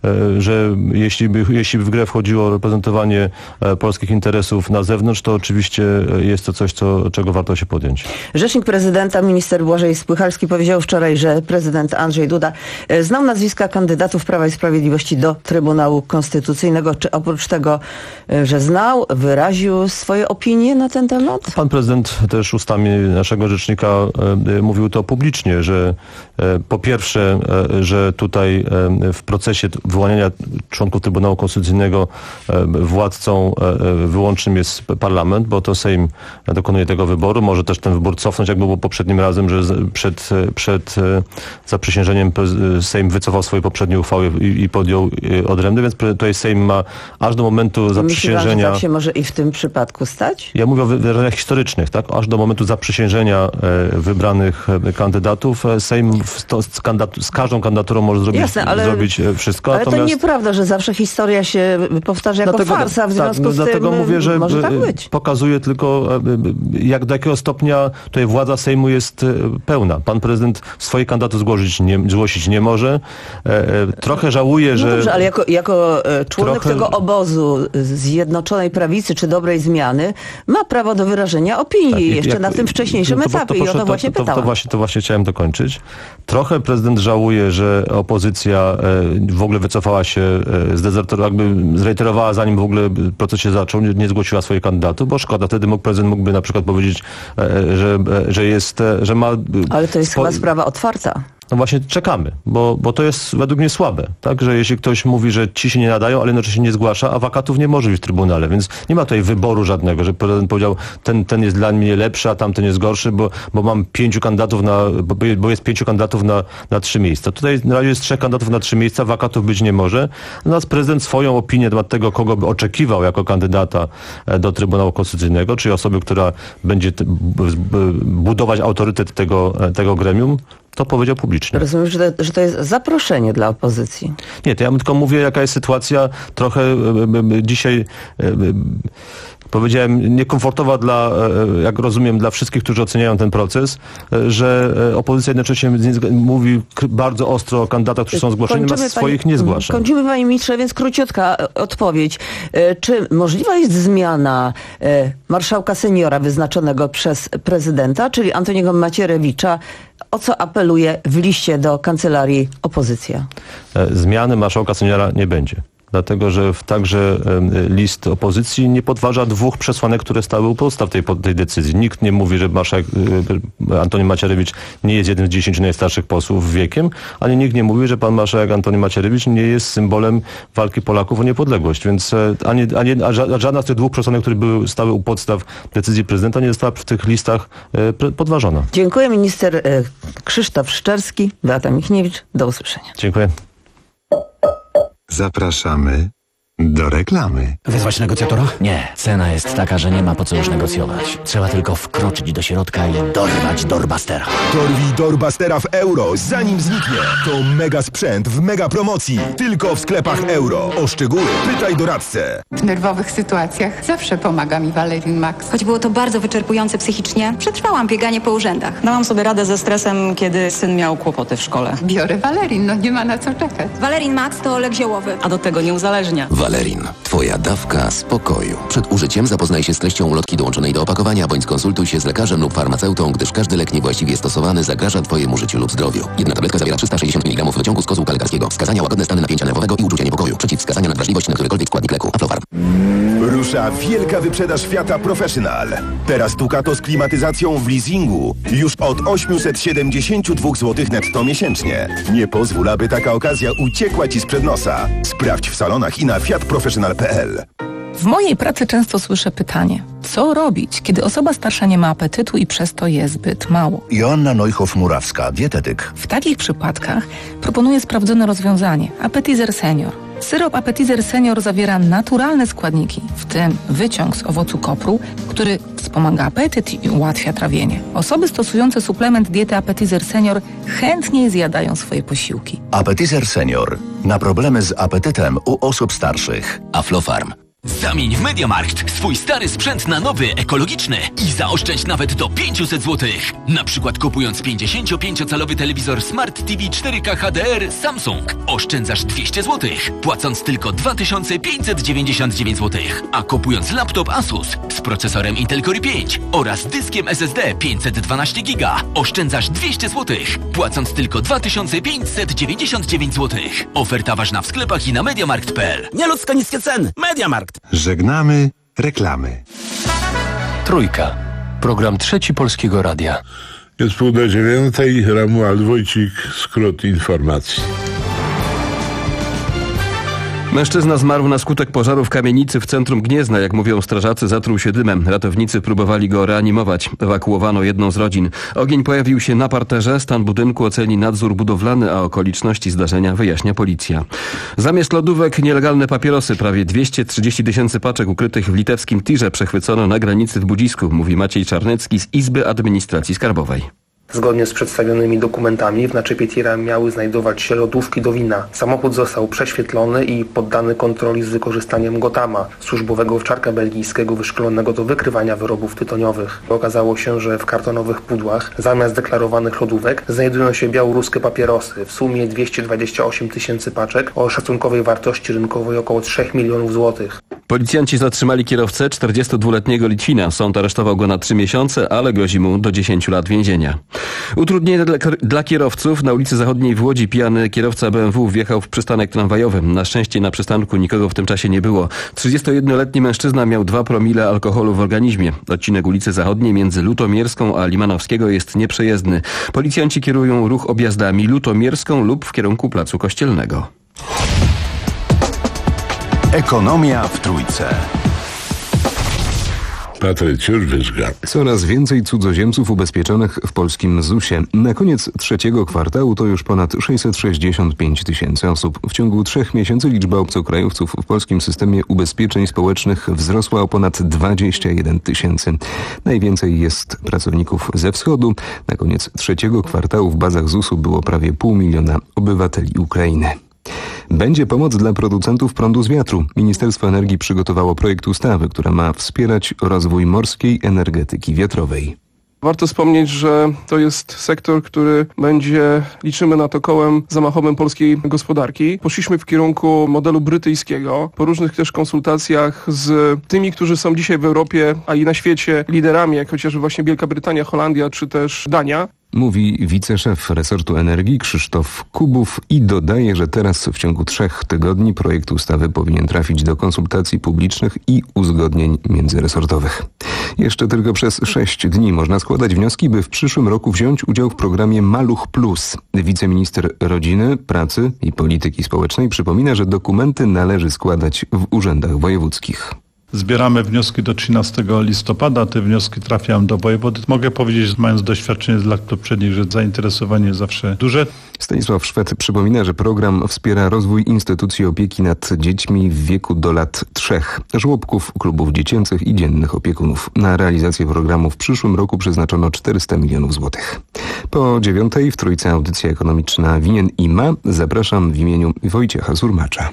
że jeśli by, jeśli by w grę wchodziło reprezentowanie polskich interesów na zewnątrz, to oczywiście jest to coś, co, czego warto się podjąć. Rzecznik prezydenta, minister Błażej Spychalski powiedział wczoraj, że prezydent Andrzej Duda znał nazwiska kandydatów Prawa i Sprawiedliwości do Trybunału Konstytucyjnego. Czy oprócz tego, że znał, wyraził swoje opinie na ten temat? Pan prezydent też ustami naszego rzecznika e, mówił to publicznie, że e, po pierwsze, e, że tutaj e, w procesie wyłaniania członków Trybunału Konstytucyjnego e, władcą e, wyłącznym jest parlament, bo to Sejm dokonuje tego wyboru. Może też ten wybór cofnąć, jak było poprzednim razem, że przed, przed zaprzysiężeniem Sejm wycofał swoje poprzednie uchwały i, i podjął odrębne, więc tutaj Sejm ma aż do momentu zaprzysiężenia... Myślę, że tak się może i w tym przypadku stać? Ja mówię o wydarzeniach historycznych, tak? Aż do momentu zaprzysiężenia wybranych kandydatów Sejm to, z, kandydat, z każdą kandydaturą może zrobić, Jasne, ale, zrobić wszystko. Ale natomiast... to nieprawda, że zawsze historia się powtarza jako dlatego, farsa, w związku tak, z dlatego tym mówię, że może tak być. Pokazuje tylko, jak do jakiego stopnia tutaj władza Sejmu jest pełna. Pan prezydent swoich kandydatów zgłosić nie, zgłosić nie może. Trochę żałuje, że... No dobrze, ale jako, jako członek trochę... tego obozu Zjednoczonej Prawicy czy Dobrej Zmiany ma prawo do wyrażenia opinii tak, jeszcze jak, na tym wcześniejszym no to, etapie to, to, i o to, to właśnie to, pytałam. To, to, właśnie, to właśnie chciałem dokończyć. Trochę prezydent żałuje, że opozycja w ogóle wycofała się, zdezerterowała, jakby zreiterowała, zanim w ogóle proces się zaczął, nie, nie zgłosiła swoich kandydatów, bo szkoda, wtedy mógł, prezydent mógłby na przykład powiedzieć, że, że jest, że ma... Ale to jest spo... chyba sprawa otwarta. No właśnie czekamy, bo, bo to jest według mnie słabe, tak? Że jeśli ktoś mówi, że ci się nie nadają, ale jednocześnie nie zgłasza, a wakatów nie może być w Trybunale, więc nie ma tutaj wyboru żadnego, że prezydent powiedział, ten, ten jest dla mnie lepszy, a tamten jest gorszy, bo, bo mam pięciu kandydatów na, bo jest pięciu kandydatów na, na trzy miejsca. Tutaj na razie jest trzech kandydatów na trzy miejsca, wakatów być nie może. Natomiast prezydent swoją opinię na temat tego, kogo by oczekiwał jako kandydata do Trybunału Konstytucyjnego, czyli osoby, która będzie budować autorytet tego, tego gremium, to powiedział publicznie. Rozumiem, że to, że to jest zaproszenie dla opozycji. Nie, to ja tylko mówię, jaka jest sytuacja trochę e, e, dzisiaj... E, powiedziałem, niekomfortowa dla, jak rozumiem, dla wszystkich, którzy oceniają ten proces, że opozycja jednocześnie mówi bardzo ostro o kandydatach, którzy są zgłoszeni, natomiast swoich pani, nie zgłasza. Kończymy, panie ministrze, więc króciutka odpowiedź. Czy możliwa jest zmiana marszałka seniora wyznaczonego przez prezydenta, czyli Antoniego Macierewicza, o co apeluje w liście do kancelarii opozycja? Zmiany marszałka seniora nie będzie. Dlatego, że także list opozycji nie podważa dwóch przesłanek, które stały u podstaw tej, tej decyzji. Nikt nie mówi, że marszałek Antoni Macierewicz nie jest jednym z dziesięciu najstarszych posłów wiekiem, ani nikt nie mówi, że pan marszałek Antoni Macierewicz nie jest symbolem walki Polaków o niepodległość. Więc ani, ani, a żadna z tych dwóch przesłanek, które były, stały u podstaw decyzji prezydenta, nie została w tych listach podważona. Dziękuję. Minister Krzysztof Szczerski, Beata Michniewicz. Do usłyszenia. Dziękuję. Zapraszamy do reklamy. Wezwać negocjatora? Nie. Cena jest taka, że nie ma po co już negocjować. Trzeba tylko wkroczyć do środka i dorwać Doorbustera. Dorwij Doorbustera w euro, zanim zniknie. To mega sprzęt w mega promocji. Tylko w sklepach euro. O szczegóły pytaj doradcę. W nerwowych sytuacjach zawsze pomaga mi Valerin Max. Choć było to bardzo wyczerpujące psychicznie, przetrwałam bieganie po urzędach. Dałam sobie radę ze stresem, kiedy syn miał kłopoty w szkole. Biorę Valerin, no nie ma na co czekać. Valerin Max to lek ziołowy. A do tego nie uzależnia. Valerin. Twoja dawka spokoju. Przed użyciem zapoznaj się z treścią ulotki dołączonej do opakowania, bądź skonsultuj się z lekarzem lub farmaceutą, gdyż każdy lek niewłaściwie stosowany zagraża Twojemu życiu lub zdrowiu. Jedna tabletka zawiera trzysta sześćdziesiąt miligramów wyciągu z kozłka lekarskiego. Wskazania: łagodne stany napięcia nerwowego i uczucia niepokoju. Przeciwwskazania: nadwrażliwość na którykolwiek składnik leku. Aflofarm. Rusza wielka wyprzedaż Fiata Professional. Teraz Ducato z klimatyzacją w leasingu już od osiemset siedemdziesiąt dwa złote netto miesięcznie. Nie pozwól, aby taka okazja uciekła Ci sprzed nosa. Sprawdź w salonach i na fiat professional kropka p l. W mojej pracy często słyszę pytanie, co robić, kiedy osoba starsza nie ma apetytu i przez to je zbyt mało? Joanna Neuchow-Murawska, dietetyk. W takich przypadkach proponuję sprawdzone rozwiązanie – Appetizer Senior. Syrop Appetizer Senior zawiera naturalne składniki, w tym wyciąg z owocu kopru, który wspomaga apetyt i ułatwia trawienie. Osoby stosujące suplement diety Appetizer Senior chętniej zjadają swoje posiłki. Appetizer Senior. Na problemy z apetytem u osób starszych. Aflofarm. Zamień w MediaMarkt swój stary sprzęt na nowy, ekologiczny i zaoszczędź nawet do pięćset złotych. Na przykład kupując pięćdziesięciopięciocalowy telewizor Smart T V cztery K H D R Samsung oszczędzasz dwieście złotych, płacąc tylko dwa tysiące pięćset dziewięćdziesiąt dziewięć złotych. A kupując laptop Asus z procesorem Intel Core pięć oraz dyskiem S S D pięćset dwanaście giga oszczędzasz dwieście złotych, płacąc tylko dwa tysiące pięćset dziewięćdziesiąt dziewięć złotych. Oferta ważna w sklepach i na mediamarkt kropka p l. Nieludzko niskie ceny. MediaMarkt. Żegnamy reklamy. Trójka. Program Trzeci Polskiego Radia. Jest pół do dziewiątej. Romuald Wójcik, skrót informacji. Mężczyzna zmarł na skutek pożaru w kamienicy w centrum Gniezna. Jak mówią strażacy, zatruł się dymem. Ratownicy próbowali go reanimować. Ewakuowano jedną z rodzin. Ogień pojawił się na parterze. Stan budynku oceni nadzór budowlany, a okoliczności zdarzenia wyjaśnia policja. Zamiast lodówek nielegalne papierosy. Prawie dwieście trzydzieści tysięcy paczek ukrytych w litewskim tirze przechwycono na granicy w Budzisku, mówi Maciej Czarnecki z Izby Administracji Skarbowej. Zgodnie z przedstawionymi dokumentami w naczepie tira miały znajdować się lodówki do wina. Samochód został prześwietlony i poddany kontroli z wykorzystaniem Gotama, służbowego owczarka belgijskiego wyszkolonego do wykrywania wyrobów tytoniowych. Okazało się, że w kartonowych pudłach zamiast deklarowanych lodówek znajdują się białoruskie papierosy, w sumie dwieście dwadzieścia osiem tysięcy paczek o szacunkowej wartości rynkowej około trzech milionów złotych. Policjanci zatrzymali kierowcę, czterdziestodwuletniego Litwina. Sąd aresztował go na trzy miesiące, ale grozi mu do dziesięciu lat więzienia. Utrudnienie dla, dla kierowców. Na ulicy Zachodniej w Łodzi pijany kierowca B M W wjechał w przystanek tramwajowy. Na szczęście na przystanku nikogo w tym czasie nie było. trzydziestojednoletni mężczyzna miał dwa promile alkoholu w organizmie. Odcinek ulicy Zachodniej między Lutomierską a Limanowskiego jest nieprzejezdny. Policjanci kierują ruch objazdami Lutomierską lub w kierunku Placu Kościelnego. Ekonomia w Trójce. Patrycjusz Wyżga. Coraz więcej cudzoziemców ubezpieczonych w polskim zusie. Na koniec trzeciego kwartału to już ponad sześćset sześćdziesiąt pięć tysięcy osób. W ciągu trzech miesięcy liczba obcokrajowców w polskim systemie ubezpieczeń społecznych wzrosła o ponad dwadzieścia jeden tysięcy. Najwięcej jest pracowników ze wschodu. Na koniec trzeciego kwartału w bazach zusu było prawie pół miliona obywateli Ukrainy. Będzie pomoc dla producentów prądu z wiatru. Ministerstwo Energii przygotowało projekt ustawy, która ma wspierać rozwój morskiej energetyki wiatrowej. Warto wspomnieć, że to jest sektor, który będzie, liczymy na to, kołem zamachowym polskiej gospodarki. Poszliśmy w kierunku modelu brytyjskiego. Po różnych też konsultacjach z tymi, którzy są dzisiaj w Europie, a i na świecie liderami, jak chociażby właśnie Wielka Brytania, Holandia czy też Dania. Mówi wiceszef resortu energii Krzysztof Kubów i dodaje, że teraz w ciągu trzech tygodni projekt ustawy powinien trafić do konsultacji publicznych i uzgodnień międzyresortowych. Jeszcze tylko przez sześć dni można składać wnioski, by w przyszłym roku wziąć udział w programie Maluch Plus. Wiceminister Rodziny, Pracy i Polityki Społecznej przypomina, że dokumenty należy składać w urzędach wojewódzkich. Zbieramy wnioski do trzynastego listopada. Te wnioski trafiają do wojewody. Mogę powiedzieć, mając doświadczenie z lat poprzednich, że zainteresowanie jest zawsze duże. Stanisław Szwed przypomina, że program wspiera rozwój instytucji opieki nad dziećmi w wieku do lat trzech, żłobków, klubów dziecięcych i dziennych opiekunów. Na realizację programu w przyszłym roku przeznaczono czterysta milionów złotych. Po dziewiątej w Trójce audycja ekonomiczna Winien i Ma. Zapraszam w imieniu Wojciecha Surmacza.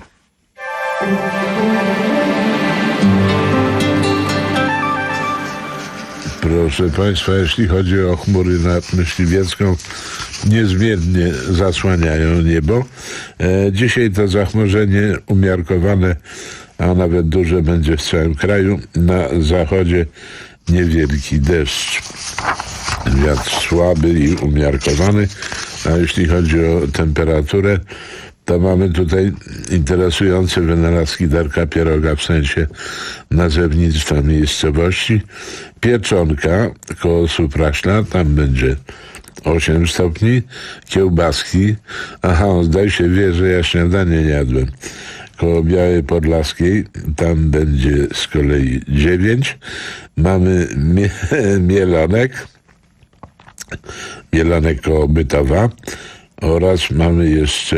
Proszę Państwa, jeśli chodzi o chmury nad Myśliwiecką, niezmiennie zasłaniają niebo. E, dzisiaj to zachmurzenie umiarkowane, a nawet duże będzie w całym kraju. Na zachodzie niewielki deszcz. Wiatr słaby i umiarkowany. A jeśli chodzi o temperaturę, to mamy tutaj interesujące wynalazki Darka Pieroga w sensie nazewnictwa miejscowości. Pieczonka koło Supraśla, tam będzie osiem stopni. Kiełbaski, aha, on zdaje się wie, że ja śniadanie nie jadłem. Koło Białej Podlaskiej, tam będzie z kolei dziewięć. Mamy mie- Mielonek, Mielonek koło Bytowa oraz mamy jeszcze,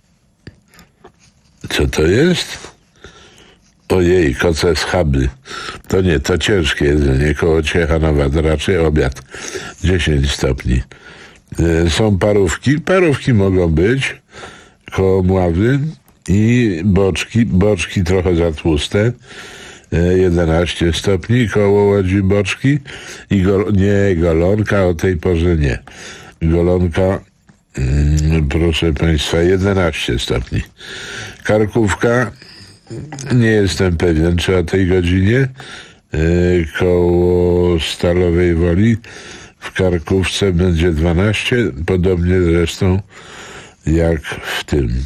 co to jest? Ojej, koce schaby. To nie, to ciężkie jedzenie. Koło Ciechanowa to raczej obiad. dziesięć stopni. Są parówki. Parówki mogą być koło Mławy i boczki. Boczki trochę za tłuste. jedenaście stopni. Koło Łodzi boczki. I go, nie, golonka o tej porze nie. Golonka, mm, proszę Państwa, jedenaście stopni. Karkówka, nie jestem pewien, czy o tej godzinie. Yy, koło Stalowej Woli w Karkówce będzie dwanaście, podobnie zresztą jak w tym.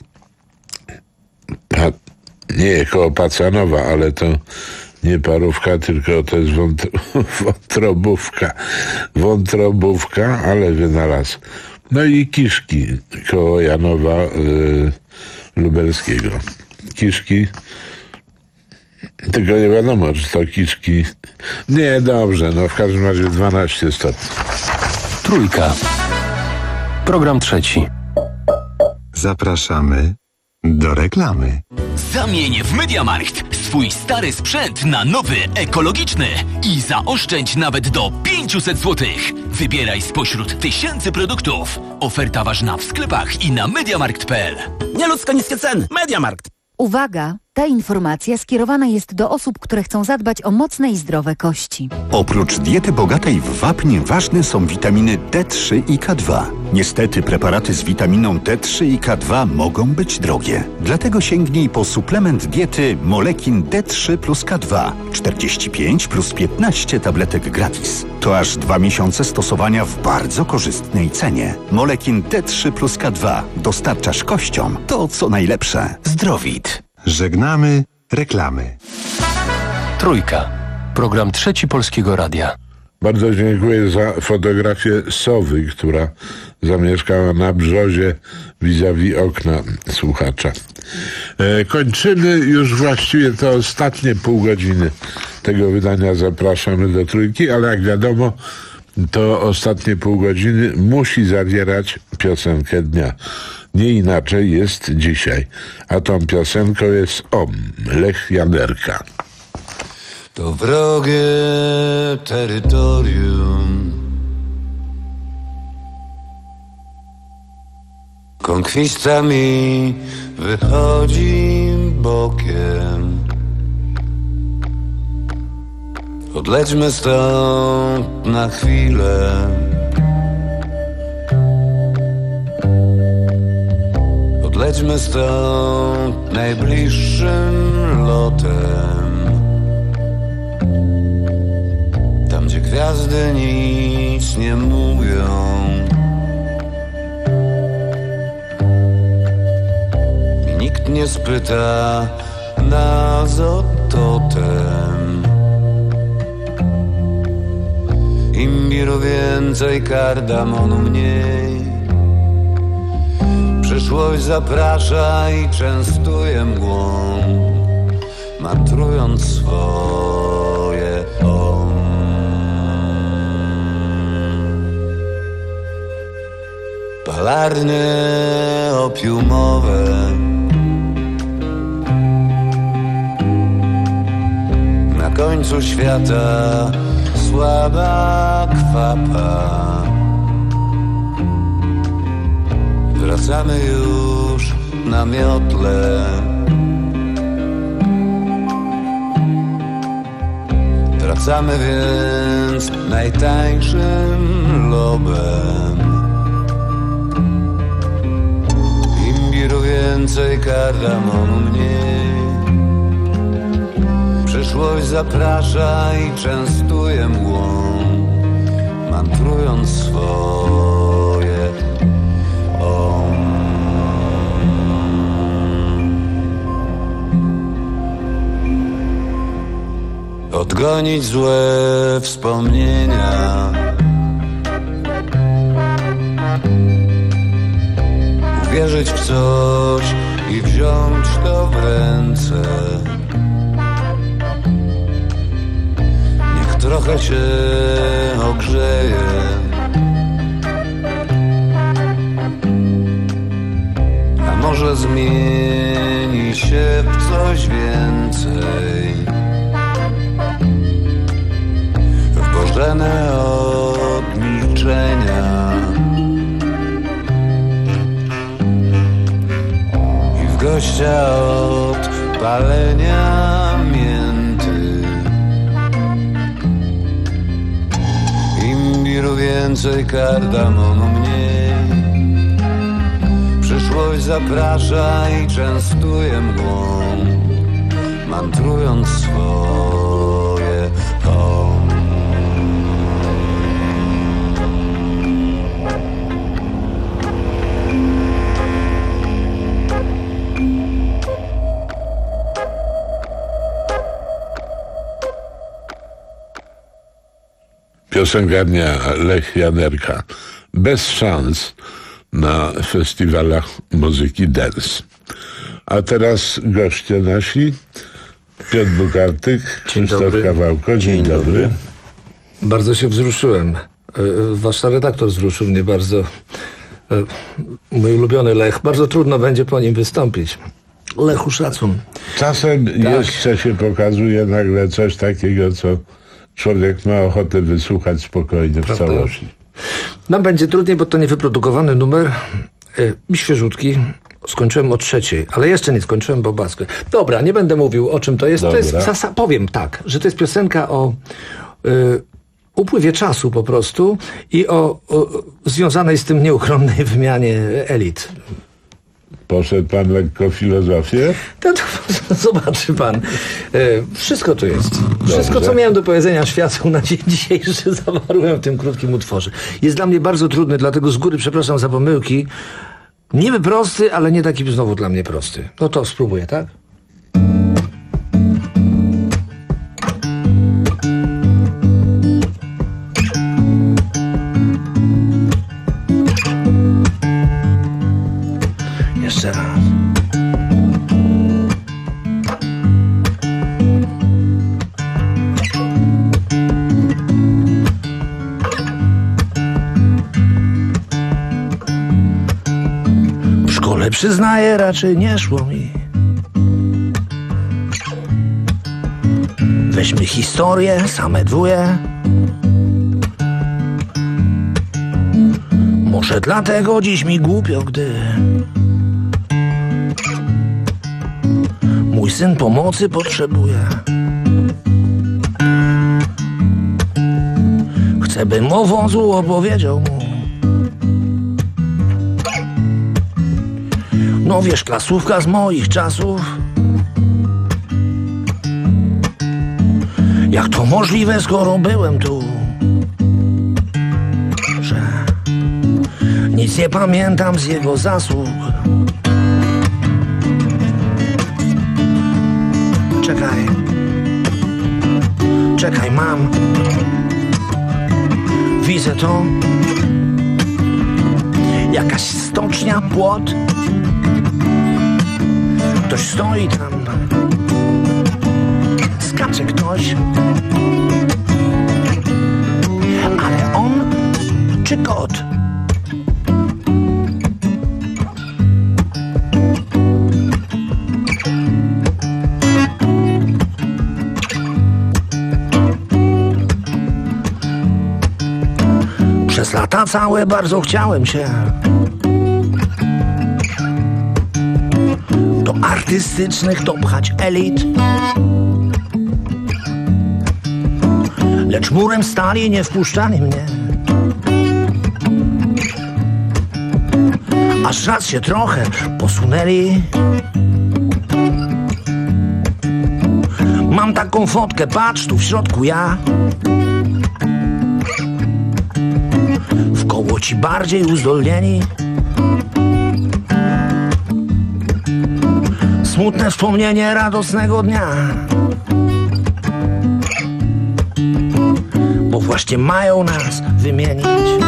Pa, nie, koło Pacanowa, ale to nie parówka, tylko to jest wątro, wątrobówka. Wątrobówka, ale wynalazł. No i kiszki koło Janowa yy, Lubelskiego. Kiszki, tylko nie wiadomo, czy to kiszki. Nie, dobrze, no w każdym razie dwanaście stopni. Trójka. Program trzeci. Zapraszamy do reklamy. Zamień w MediaMarkt swój stary sprzęt na nowy, ekologiczny i zaoszczędź nawet do pięćset złotych. Wybieraj spośród tysięcy produktów. Oferta ważna w sklepach i na mediamarkt kropka p l. Nieludzko niskie ceny. MediaMarkt. Uwaga! Ta informacja skierowana jest do osób, które chcą zadbać o mocne i zdrowe kości. Oprócz diety bogatej w wapń ważne są witaminy D trzy i K dwa. Niestety preparaty z witaminą D trzy i K dwa mogą być drogie. Dlatego sięgnij po suplement diety Molekin D trzy plus K dwa. czterdzieści pięć plus piętnaście tabletek gratis. To aż dwa miesiące stosowania w bardzo korzystnej cenie. Molekin D trzy plus K dwa. Dostarczasz kościom to, co najlepsze. Zdrowit. Żegnamy reklamy. Trójka. Program trzeci Polskiego Radia. Bardzo dziękuję za fotografię sowy, która zamieszkała na brzozie vis-a-vis okna słuchacza. E, kończymy już właściwie to ostatnie pół godziny tego wydania. Zapraszamy do Trójki, ale jak wiadomo, to ostatnie pół godziny musi zawierać piosenkę dnia. Nie inaczej jest dzisiaj. A tą piosenką jest Om, Lech Janerka. To wrogie terytorium. Konkwista mi wychodzi bokiem. Odlećmy stąd na chwilę. Odlećmy stąd najbliższym lotem. Tam, gdzie gwiazdy nic nie mówią i nikt nie spyta nas o totem. Imbiru więcej, kardamonu mniej. Przyszłość zaprasza i częstuje mgłą, mantrując swoje. latarnie opiumowe. Na końcu świata słaba kwapa. Wracamy już na miotle. Wracamy więc najtańszym lobem. Imbiru więcej, kardamonu mniej. Przyszłość zaprasza i częstuje mgłą, mantrując swoje om. Odgonić złe wspomnienia, uwierzyć w coś i wziąć to w ręce. Niech trochę się ogrzeje, a może zmieni się w coś więcej. Bożene od milczenia i w gościa od palenia mięty. Imbiru więcej, kardamonu mniej. Przyszłość zaprasza i częstuje mgłą, mantrując swoje om. Piosenkarnia Lech Janerka. Bez szans na festiwalach muzyki dance. A teraz goście nasi. Piotr Bukartyk, Krzysztof Kawałko. Dzień, Dzień dobry. dobry. Bardzo się wzruszyłem. Wasza redaktor wzruszył mnie bardzo. Mój ulubiony Lech. Bardzo trudno będzie po nim wystąpić. Lechu, szacun. Czasem tak. Jeszcze się pokazuje nagle coś takiego, co człowiek ma ochotę wysłuchać spokojnie. Prawda? W całości. Nam będzie trudniej, bo to niewyprodukowany numer. Yy, świeżutki. Skończyłem o trzeciej, ale jeszcze nie skończyłem, bo baskę. Dobra, nie będę mówił, o czym to jest. Dobra. To jest zasa- powiem tak, że to jest piosenka o yy, upływie czasu po prostu i o, o związanej z tym nieuchronnej wymianie elit. Poszedł pan lekko w filozofię? To, to, zobaczy pan. E, wszystko tu jest. Wszystko, Dobrze. co miałem do powiedzenia światu na dzień dzisiejszy, zawarłem w tym krótkim utworze. Jest dla mnie bardzo trudny, dlatego z góry przepraszam za pomyłki. Niby prosty, ale nie taki znowu dla mnie prosty. No to spróbuję, tak? Jeszcze raz. W szkole, przyznaję, raczej nie szło mi. Weźmy historię, same dwóje. Może dlatego dziś mi głupio, gdy mój syn pomocy potrzebuje. Chcę, bym o wązu opowiedział mu. No wiesz, klasówka z moich czasów. Jak to możliwe, skoro byłem tu, że nic nie pamiętam z jego zasług. Czekaj, czekaj, mam. Widzę to. Jakaś stocznia, płot. Ktoś stoi tam. Skacze ktoś. Ale on czy kot? Lata całe bardzo chciałem się do artystycznych dopchać elit, lecz murem stali, nie wpuszczali mnie. Aż raz się trochę posunęli. Mam taką fotkę, patrz tu w środku ja. Wkoło ci bardziej uzdolnieni. Smutne wspomnienie radosnego dnia, bo właśnie mają nas wymienić.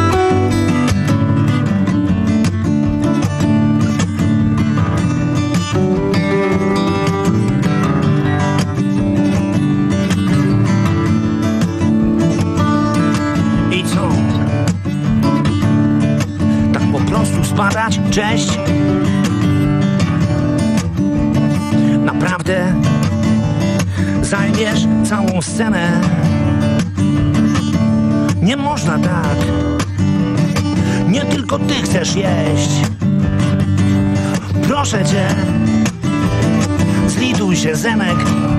I co? Tak po prostu spadać? Cześć? Naprawdę zajmiesz całą scenę? Nie można tak. Nie tylko ty chcesz jeść. Proszę cię, zlituj się, Zenek.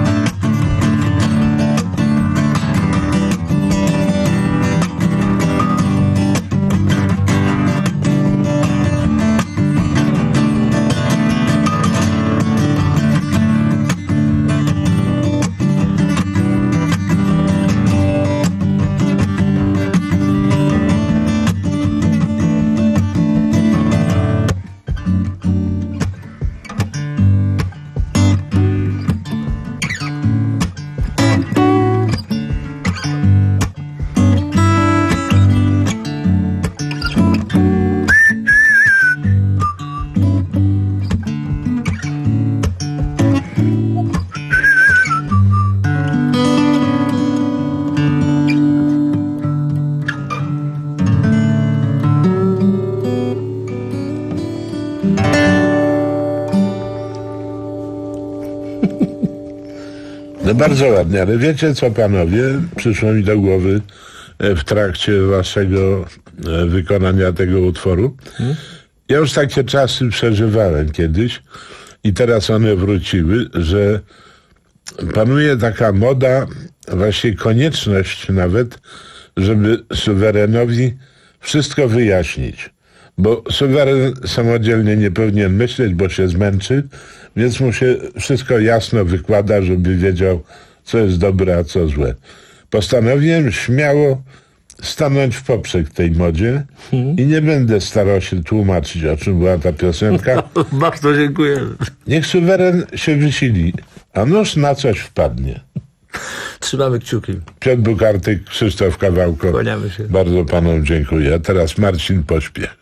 No bardzo ładnie, ale wiecie co, panowie, przyszło mi do głowy w trakcie waszego wykonania tego utworu. Hmm? Ja już takie czasy przeżywałem kiedyś i teraz one wróciły, że panuje taka moda, właśnie konieczność nawet, żeby suwerenowi wszystko wyjaśnić. Bo suweren samodzielnie nie powinien myśleć, bo się zmęczy, więc mu się wszystko jasno wykłada, żeby wiedział, co jest dobre, a co złe. Postanowiłem śmiało stanąć w poprzek tej modzie hmm. i nie będę starał się tłumaczyć, o czym była ta piosenka. No, bardzo dziękuję. Niech suweren się wysili, a nóż na coś wpadnie. Trzymamy kciuki. Piotr Bukartyk, Krzysztof Kawałko. Kłaniamy się. Bardzo panom dziękuję. A teraz Marcin Pośpiech.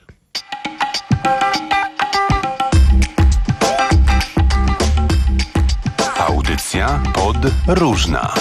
Audycja podróżna.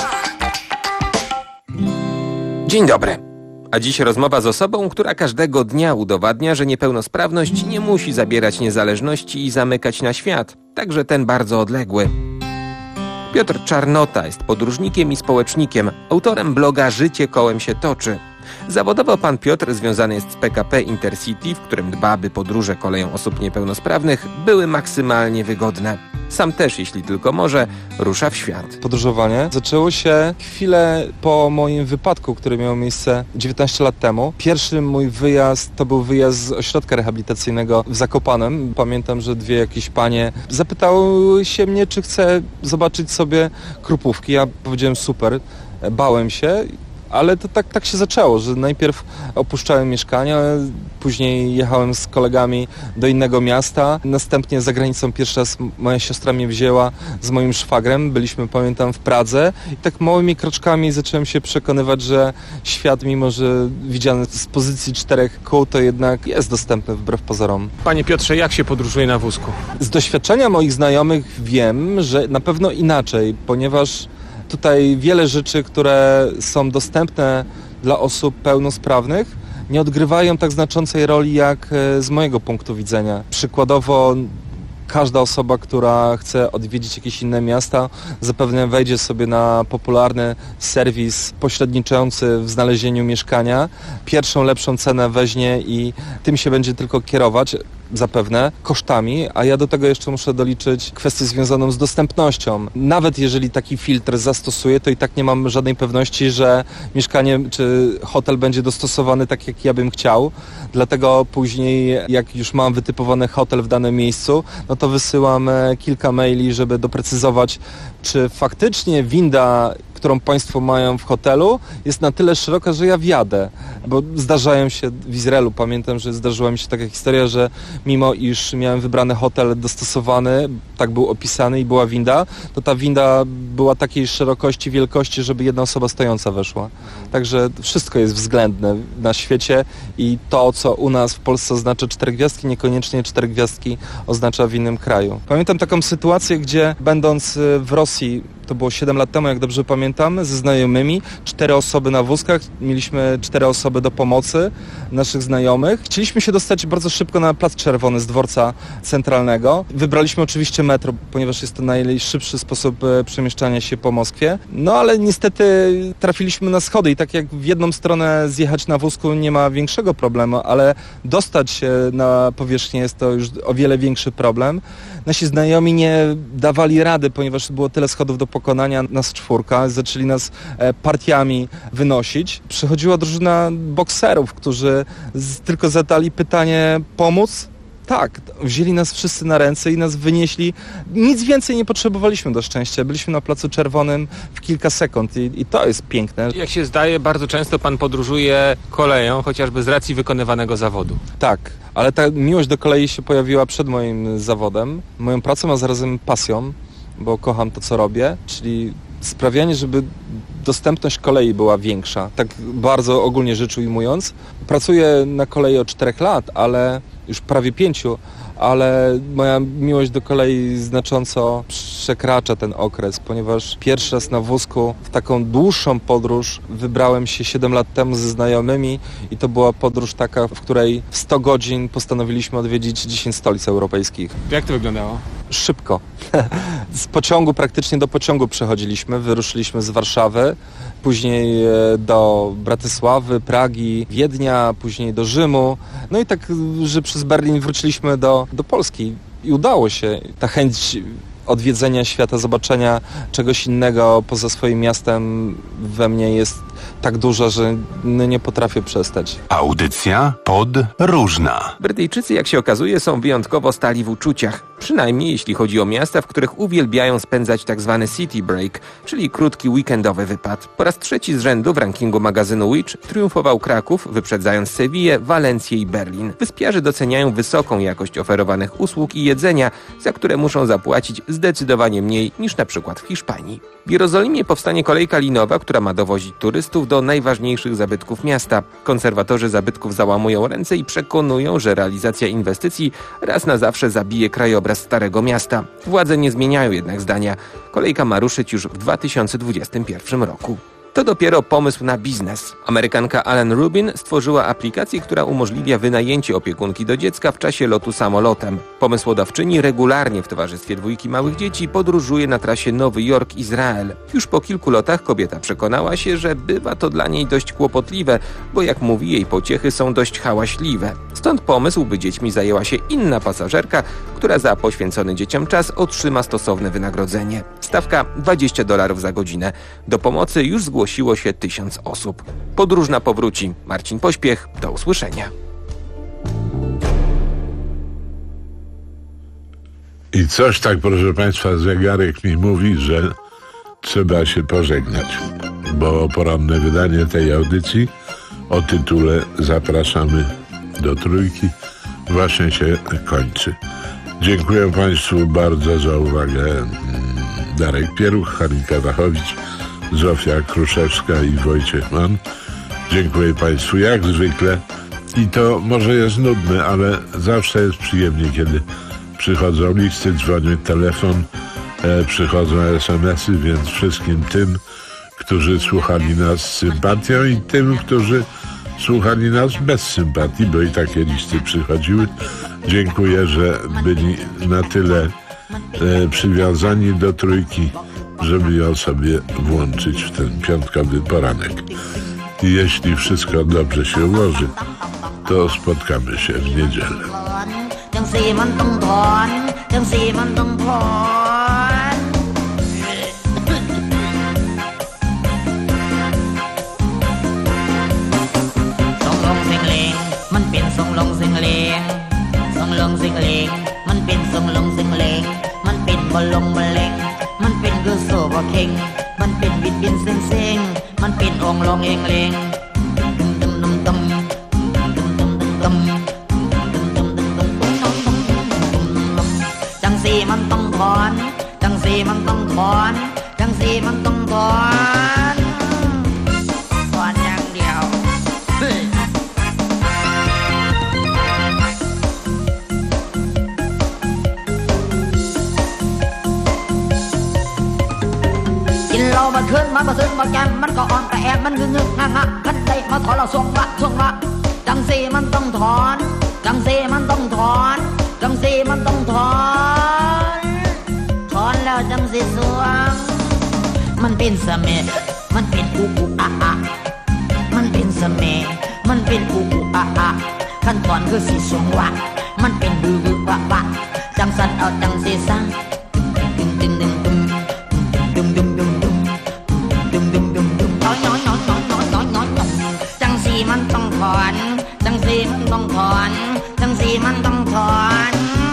Dzień dobry. A dziś rozmowa z osobą, która każdego dnia udowadnia, że niepełnosprawność nie musi zabierać niezależności i zamykać na świat, także ten bardzo odległy. Piotr Czarnota jest podróżnikiem i społecznikiem, autorem bloga Życie kołem się toczy. Zawodowo pan Piotr związany jest z P K P Intercity, w którym dba, by podróże koleją osób niepełnosprawnych były maksymalnie wygodne. Sam też, jeśli tylko może, rusza w świat. Podróżowanie zaczęło się chwilę po moim wypadku, który miał miejsce dziewiętnaście lat temu. Pierwszy mój wyjazd to był wyjazd z ośrodka rehabilitacyjnego w Zakopanem. Pamiętam, że dwie jakieś panie zapytały się mnie, czy chcę zobaczyć sobie Krupówki. Ja powiedziałem super, bałem się. Ale to tak, tak się zaczęło, że najpierw opuszczałem mieszkanie, później jechałem z kolegami do innego miasta, następnie za granicą pierwszy raz moja siostra mnie wzięła z moim szwagrem, byliśmy, pamiętam, w Pradze i tak małymi kroczkami zacząłem się przekonywać, że świat, mimo że widziany z pozycji czterech kół, to jednak jest dostępny wbrew pozorom. Panie Piotrze, jak się podróżuje na wózku? Z doświadczenia moich znajomych wiem, że na pewno inaczej, ponieważ tutaj wiele rzeczy, które są dostępne dla osób pełnosprawnych, nie odgrywają tak znaczącej roli jak z mojego punktu widzenia. Przykładowo każda osoba, która chce odwiedzić jakieś inne miasta, zapewne wejdzie sobie na popularny serwis pośredniczący w znalezieniu mieszkania, pierwszą lepszą cenę weźmie i tym się będzie tylko kierować, zapewne kosztami, a ja do tego jeszcze muszę doliczyć kwestię związaną z dostępnością. Nawet jeżeli taki filtr zastosuję, to i tak nie mam żadnej pewności, że mieszkanie czy hotel będzie dostosowany tak, jak ja bym chciał. Dlatego później, jak już mam wytypowany hotel w danym miejscu, no to wysyłam kilka maili, żeby doprecyzować, czy faktycznie winda, którą Państwo mają w hotelu, jest na tyle szeroka, że ja wjadę. Bo zdarzają się w Izraelu, pamiętam, że zdarzyła mi się taka historia, że mimo iż miałem wybrany hotel dostosowany, tak był opisany i była winda, to ta winda była takiej szerokości, wielkości, żeby jedna osoba stojąca weszła. Także wszystko jest względne na świecie i to, co u nas w Polsce oznacza cztery gwiazdki, niekoniecznie cztery gwiazdki oznacza w innym kraju. Pamiętam taką sytuację, gdzie będąc w Rosji, to było siedem lat temu, jak dobrze pamiętam, ze znajomymi, cztery osoby na wózkach, mieliśmy cztery osoby do pomocy naszych znajomych. Chcieliśmy się dostać bardzo szybko na Plac Czerwony z dworca centralnego. Wybraliśmy oczywiście metro, ponieważ jest to najszybszy sposób przemieszczania się po Moskwie. No ale niestety trafiliśmy na schody i tak jak w jedną stronę zjechać na wózku nie ma większego problemu, ale dostać się na powierzchnię jest to już o wiele większy problem. Nasi znajomi nie dawali rady, ponieważ było tyle schodów do pokonania, nas czwórka, zaczęli nas partiami wynosić. Przychodziła drużyna bokserów, którzy z, tylko zadali pytanie: pomóc? Tak, wzięli nas wszyscy na ręce i nas wynieśli. Nic więcej nie potrzebowaliśmy do szczęścia. Byliśmy na Placu Czerwonym w kilka sekund i, i to jest piękne. Jak się zdaje, bardzo często pan podróżuje koleją, chociażby z racji wykonywanego zawodu. Tak, ale ta miłość do kolei się pojawiła przed moim zawodem, moją pracą, a zarazem pasją, bo kocham to, co robię, czyli sprawianie, żeby dostępność kolei była większa, tak bardzo ogólnie rzecz ujmując. Pracuję na kolei od czterech lat, ale już prawie pięciu, ale moja miłość do kolei znacząco przekracza ten okres, ponieważ pierwszy raz na wózku w taką dłuższą podróż wybrałem się siedem lat temu ze znajomymi i to była podróż taka, w której w sto godzin postanowiliśmy odwiedzić dziesięć stolic europejskich. Jak to wyglądało? Szybko. Z pociągu praktycznie do pociągu przechodziliśmy, wyruszyliśmy z Warszawy, później do Bratysławy, Pragi, Wiednia, później do Rzymu. No i tak, że przez Berlin wróciliśmy do, do Polski i udało się. Ta chęć odwiedzenia świata, zobaczenia czegoś innego poza swoim miastem we mnie jest tak duża, że nie potrafię przestać. Audycja podróżna. Brytyjczycy, jak się okazuje, są wyjątkowo stali w uczuciach. Przynajmniej jeśli chodzi o miasta, w których uwielbiają spędzać tzw. city break, czyli krótki weekendowy wypad. Po raz trzeci z rzędu w rankingu magazynu Which triumfował Kraków, wyprzedzając Sewillę, Walencję i Berlin. Wyspiarzy doceniają wysoką jakość oferowanych usług i jedzenia, za które muszą zapłacić zdecydowanie mniej niż na przykład w Hiszpanii. W Jerozolimie powstanie kolejka linowa, która ma dowozić turystów do najważniejszych zabytków miasta. Konserwatorzy zabytków załamują ręce i przekonują, że realizacja inwestycji raz na zawsze zabije krajobraz Starego Miasta. Władze nie zmieniają jednak zdania. Kolejka ma ruszyć już w dwa tysiące dwudziestym pierwszym roku. To dopiero pomysł na biznes. Amerykanka Ellen Rubin stworzyła aplikację, która umożliwia wynajęcie opiekunki do dziecka w czasie lotu samolotem. Pomysłodawczyni regularnie w towarzystwie dwójki małych dzieci podróżuje na trasie Nowy Jork-Izrael. Już po kilku lotach kobieta przekonała się, że bywa to dla niej dość kłopotliwe, bo jak mówi, jej pociechy są dość hałaśliwe. Stąd pomysł, by dziećmi zajęła się inna pasażerka, która za poświęcony dzieciom czas otrzyma stosowne wynagrodzenie. Stawka dwadzieścia dolarów za godzinę. Do pomocy już zgłosiło się tysiąc osób. Podróżna powróci. Marcin Pośpiech, do usłyszenia. I coś tak, proszę Państwa, zegarek mi mówi, że trzeba się pożegnać, bo poranne wydanie tej audycji o tytule Zapraszamy do Trójki właśnie się kończy. Dziękuję Państwu bardzo za uwagę. Darek Pieruch, Halinka Wachowicz, Zofia Kruszewska i Wojciech Mann. Dziękuję Państwu jak zwykle. I to może jest nudne, ale zawsze jest przyjemnie, kiedy przychodzą listy, dzwoni telefon, e, przychodzą es em esy, więc wszystkim tym, którzy słuchali nas z sympatią i tym, którzy słuchali nas bez sympatii, bo i takie listy przychodziły, dziękuję, że byli na tyle e, przywiązani do trójki, żeby ją sobie włączyć w ten piątkowy poranek. I jeśli wszystko dobrze się ułoży, to spotkamy się w niedzielę. มันเป็นทรงลงสิงเลงทรงลงสิงเลงมันเป็นทรงลงสิงเลงมันเป็นบอลลงบอลเลงมันเป็นคือโซบอเข่งมันเป็นบิดบินเซ็งเซ็งมันเป็นองลงเองเลงตึมตึมตึมตึมตึมตึมตึมตึมจังสีมันต้องถอนจังสีมันต้องถอนจังสีมันต้องถอนถอนอย่างเดียวเรามาขึ้นมามาซึ้งมาแกมมันก็อ่อนแต่แอบมันงึกงึกงักงักขันใจมาถอนเราส่งวะส่งวะจังสีมันต้องถอนจังสีมันต้องถอนจังสีมันต้องถอนถอนแล้วจังสีสวงมันเป็นเสม็ดมันเป็นอุอุอะอะมันเป็นเสม็ดมันเป็นอุอุอะอะขั้นตอนคือสีสวงวะมันเป็นบือบือวะวะจังสันเอาจังสีสังตึงตึงตึงตึงตึงตึงตึงตึงตึงตึงตึงตึงน้อยน้อยน้อยน้อยน้อยน้อยน้อยจังสีมันต้องถอนจังสีมันต้องถอนจังสีมันต้องถอน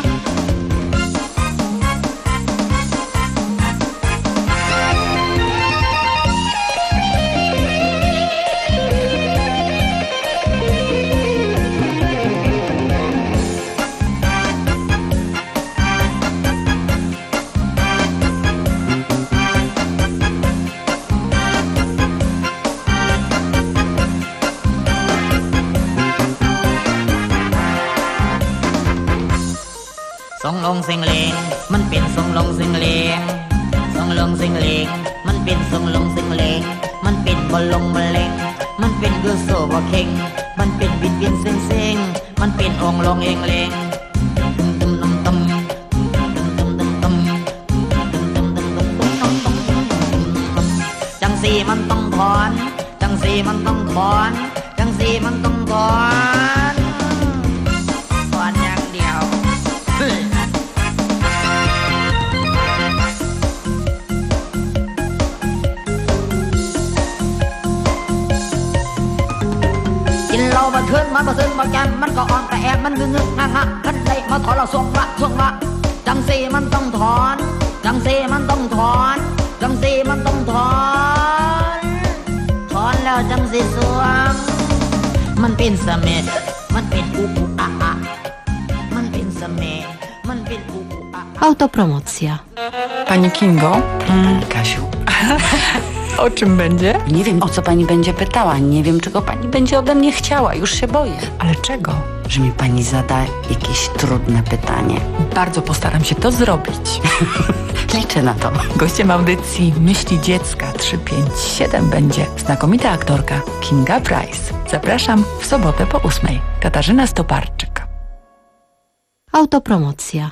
ทรงลงสิงเลงมันเป็นทรงลงสิงเลงทรงลงสิงเลงมันเป็นทรงลงสิงเลงมันเป็นบอลลงบอลเลงมันเป็นกุโซบอเข่งมันเป็นบิดบินเซ็งเซ็งมันเป็นองลงเองเลงตึมตึมตึมตึมตึมตึมตึมตึมตึมตึมตึมตึมตึมตึมตึมตึมจังสีมันต้องถอนจังสีมันต้องถอนจังสีมันต้องถอนถอนอย่างเดียวเรามาขึ้นมามาซึ้งมาแกมมันก็อ่อนแต่แอบมันงึกงึกงักงักขันใจมาถอนเราส่งวะส่งวะจังสีมันต้องถอนจังสีมันต้องถอนจังสีมันต้องถอนถอนแล้วจังสีสวงมันเป็นเสม็ดมันเป็นอุอุอะอะมันเป็นเสม็ดมันเป็นอุอุอะ Autopromocja. Pani Kingo? Mm, Kasiu. O czym będzie? Nie wiem, o co pani będzie pytała. Nie wiem, czego pani będzie ode mnie chciała. Już się boję. Ale czego? Że mi pani zada jakieś trudne pytanie. Bardzo postaram się to zrobić. Liczę na to. Gościem audycji Myśli Dziecka trzysta pięćdziesiąt siedem będzie znakomita aktorka Kinga Price. Zapraszam w sobotę po ósmej. Katarzyna Stoparczyk. Autopromocja.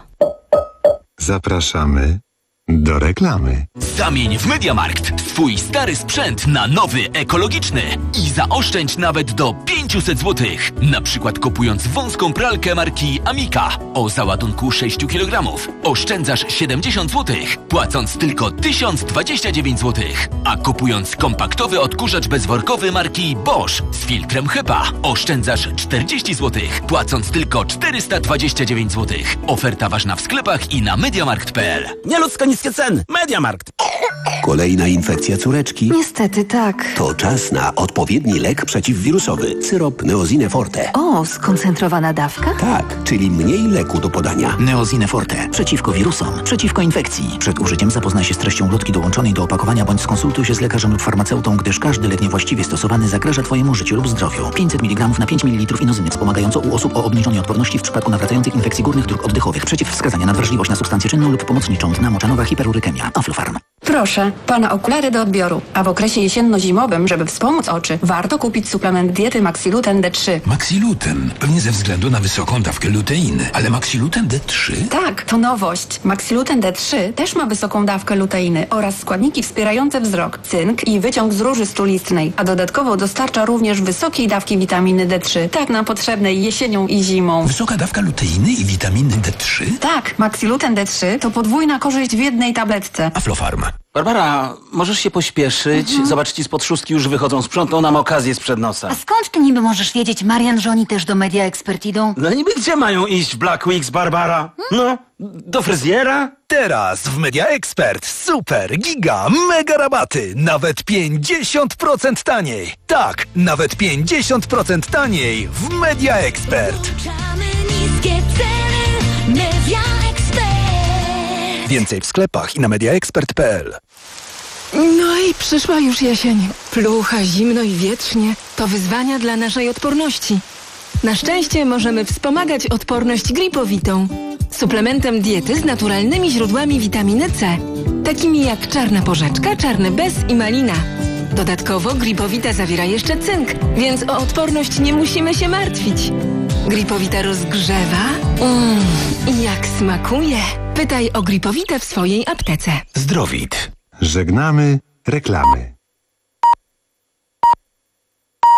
Zapraszamy do reklamy. Zamień w MediaMarkt swój stary sprzęt na nowy, ekologiczny i zaoszczędź nawet do pięćset złotych. Na przykład kupując wąską pralkę marki Amica o załadunku sześć kilogramów oszczędzasz siedemdziesiąt złotych, płacąc tylko tysiąc dwadzieścia dziewięć złotych. A kupując kompaktowy odkurzacz bezworkowy marki Bosch z filtrem HEPA oszczędzasz czterdzieści złotych, płacąc tylko czterysta dwadzieścia dziewięć złotych. Oferta ważna w sklepach i na mediamarkt kropka p l. Nieludzko niskie ceny. MediaMarkt. Kolejna infekcja córeczki? Niestety tak. To czas na odpowiedni lek przeciwwirusowy. Syrop Neosine Forte. O, skoncentrowana dawka? Tak, czyli mniej leku do podania. Neosine Forte. Przeciwko wirusom, przeciwko infekcji. Przed użyciem zapoznaj się z treścią ulotki dołączonej do opakowania bądź skonsultuj się z lekarzem lub farmaceutą, gdyż każdy lek niewłaściwie stosowany zagraża Twojemu życiu lub zdrowiu. pięćset miligramów na pięć mililitrów inozyny wspomagająco u osób o obniżonej odporności w przypadku nawracających infekcji górnych dróg oddechowych. Przeciwwskazania: nadwrażliwość na substancję czynną lub pomocniczą, dna moczanowa, hiperurykemia. Aflofarm. Proszę, pana okulary do odbioru. A w okresie jesienno-zimowym, żeby wspomóc oczy, warto kupić suplement diety Maxiluten D trzy. Maxiluten? Pewnie ze względu na wysoką dawkę luteiny. Ale Maxiluten D trzy? Tak, to nowość. Maxiluten D trzy też ma wysoką dawkę luteiny oraz składniki wspierające wzrok, cynk i wyciąg z róży strulistnej. A dodatkowo dostarcza również wysokiej dawki witaminy D trzy. Tak nam potrzebnej jesienią i zimą. Wysoka dawka luteiny i witaminy D trzy? Tak, Maxiluten D trzy to podwójna korzyść w jednej tabletce. Aflofarm. Barbara, możesz się pośpieszyć? Mhm. Zobacz, ci spod szóstki już wychodzą. Sprzątną nam okazję sprzed nosa. A skąd ty niby możesz wiedzieć, Marian, że oni też do Media Expert idą? No niby gdzie mają iść w Black Weeks, Barbara? No, do fryzjera? Teraz w Media Expert super, giga, mega rabaty. Nawet pięćdziesiąt procent taniej. Tak, nawet pięćdziesiąt procent taniej w Media Expert. Niskie ceny, Media Expert. Więcej w sklepach i na mediaexpert kropka p l. No i przyszła już jesień. Plucha, zimno i wietrznie. To wyzwania dla naszej odporności. Na szczęście możemy wspomagać odporność gripowitą. Suplementem diety z naturalnymi źródłami witaminy C. Takimi jak czarna porzeczka, czarny bez i malina. Dodatkowo gripowita zawiera jeszcze cynk, więc o odporność nie musimy się martwić. Gripowita rozgrzewa. Mmm, i jak smakuje. Pytaj o gripowitę w swojej aptece. Zdrowit. Żegnamy reklamy.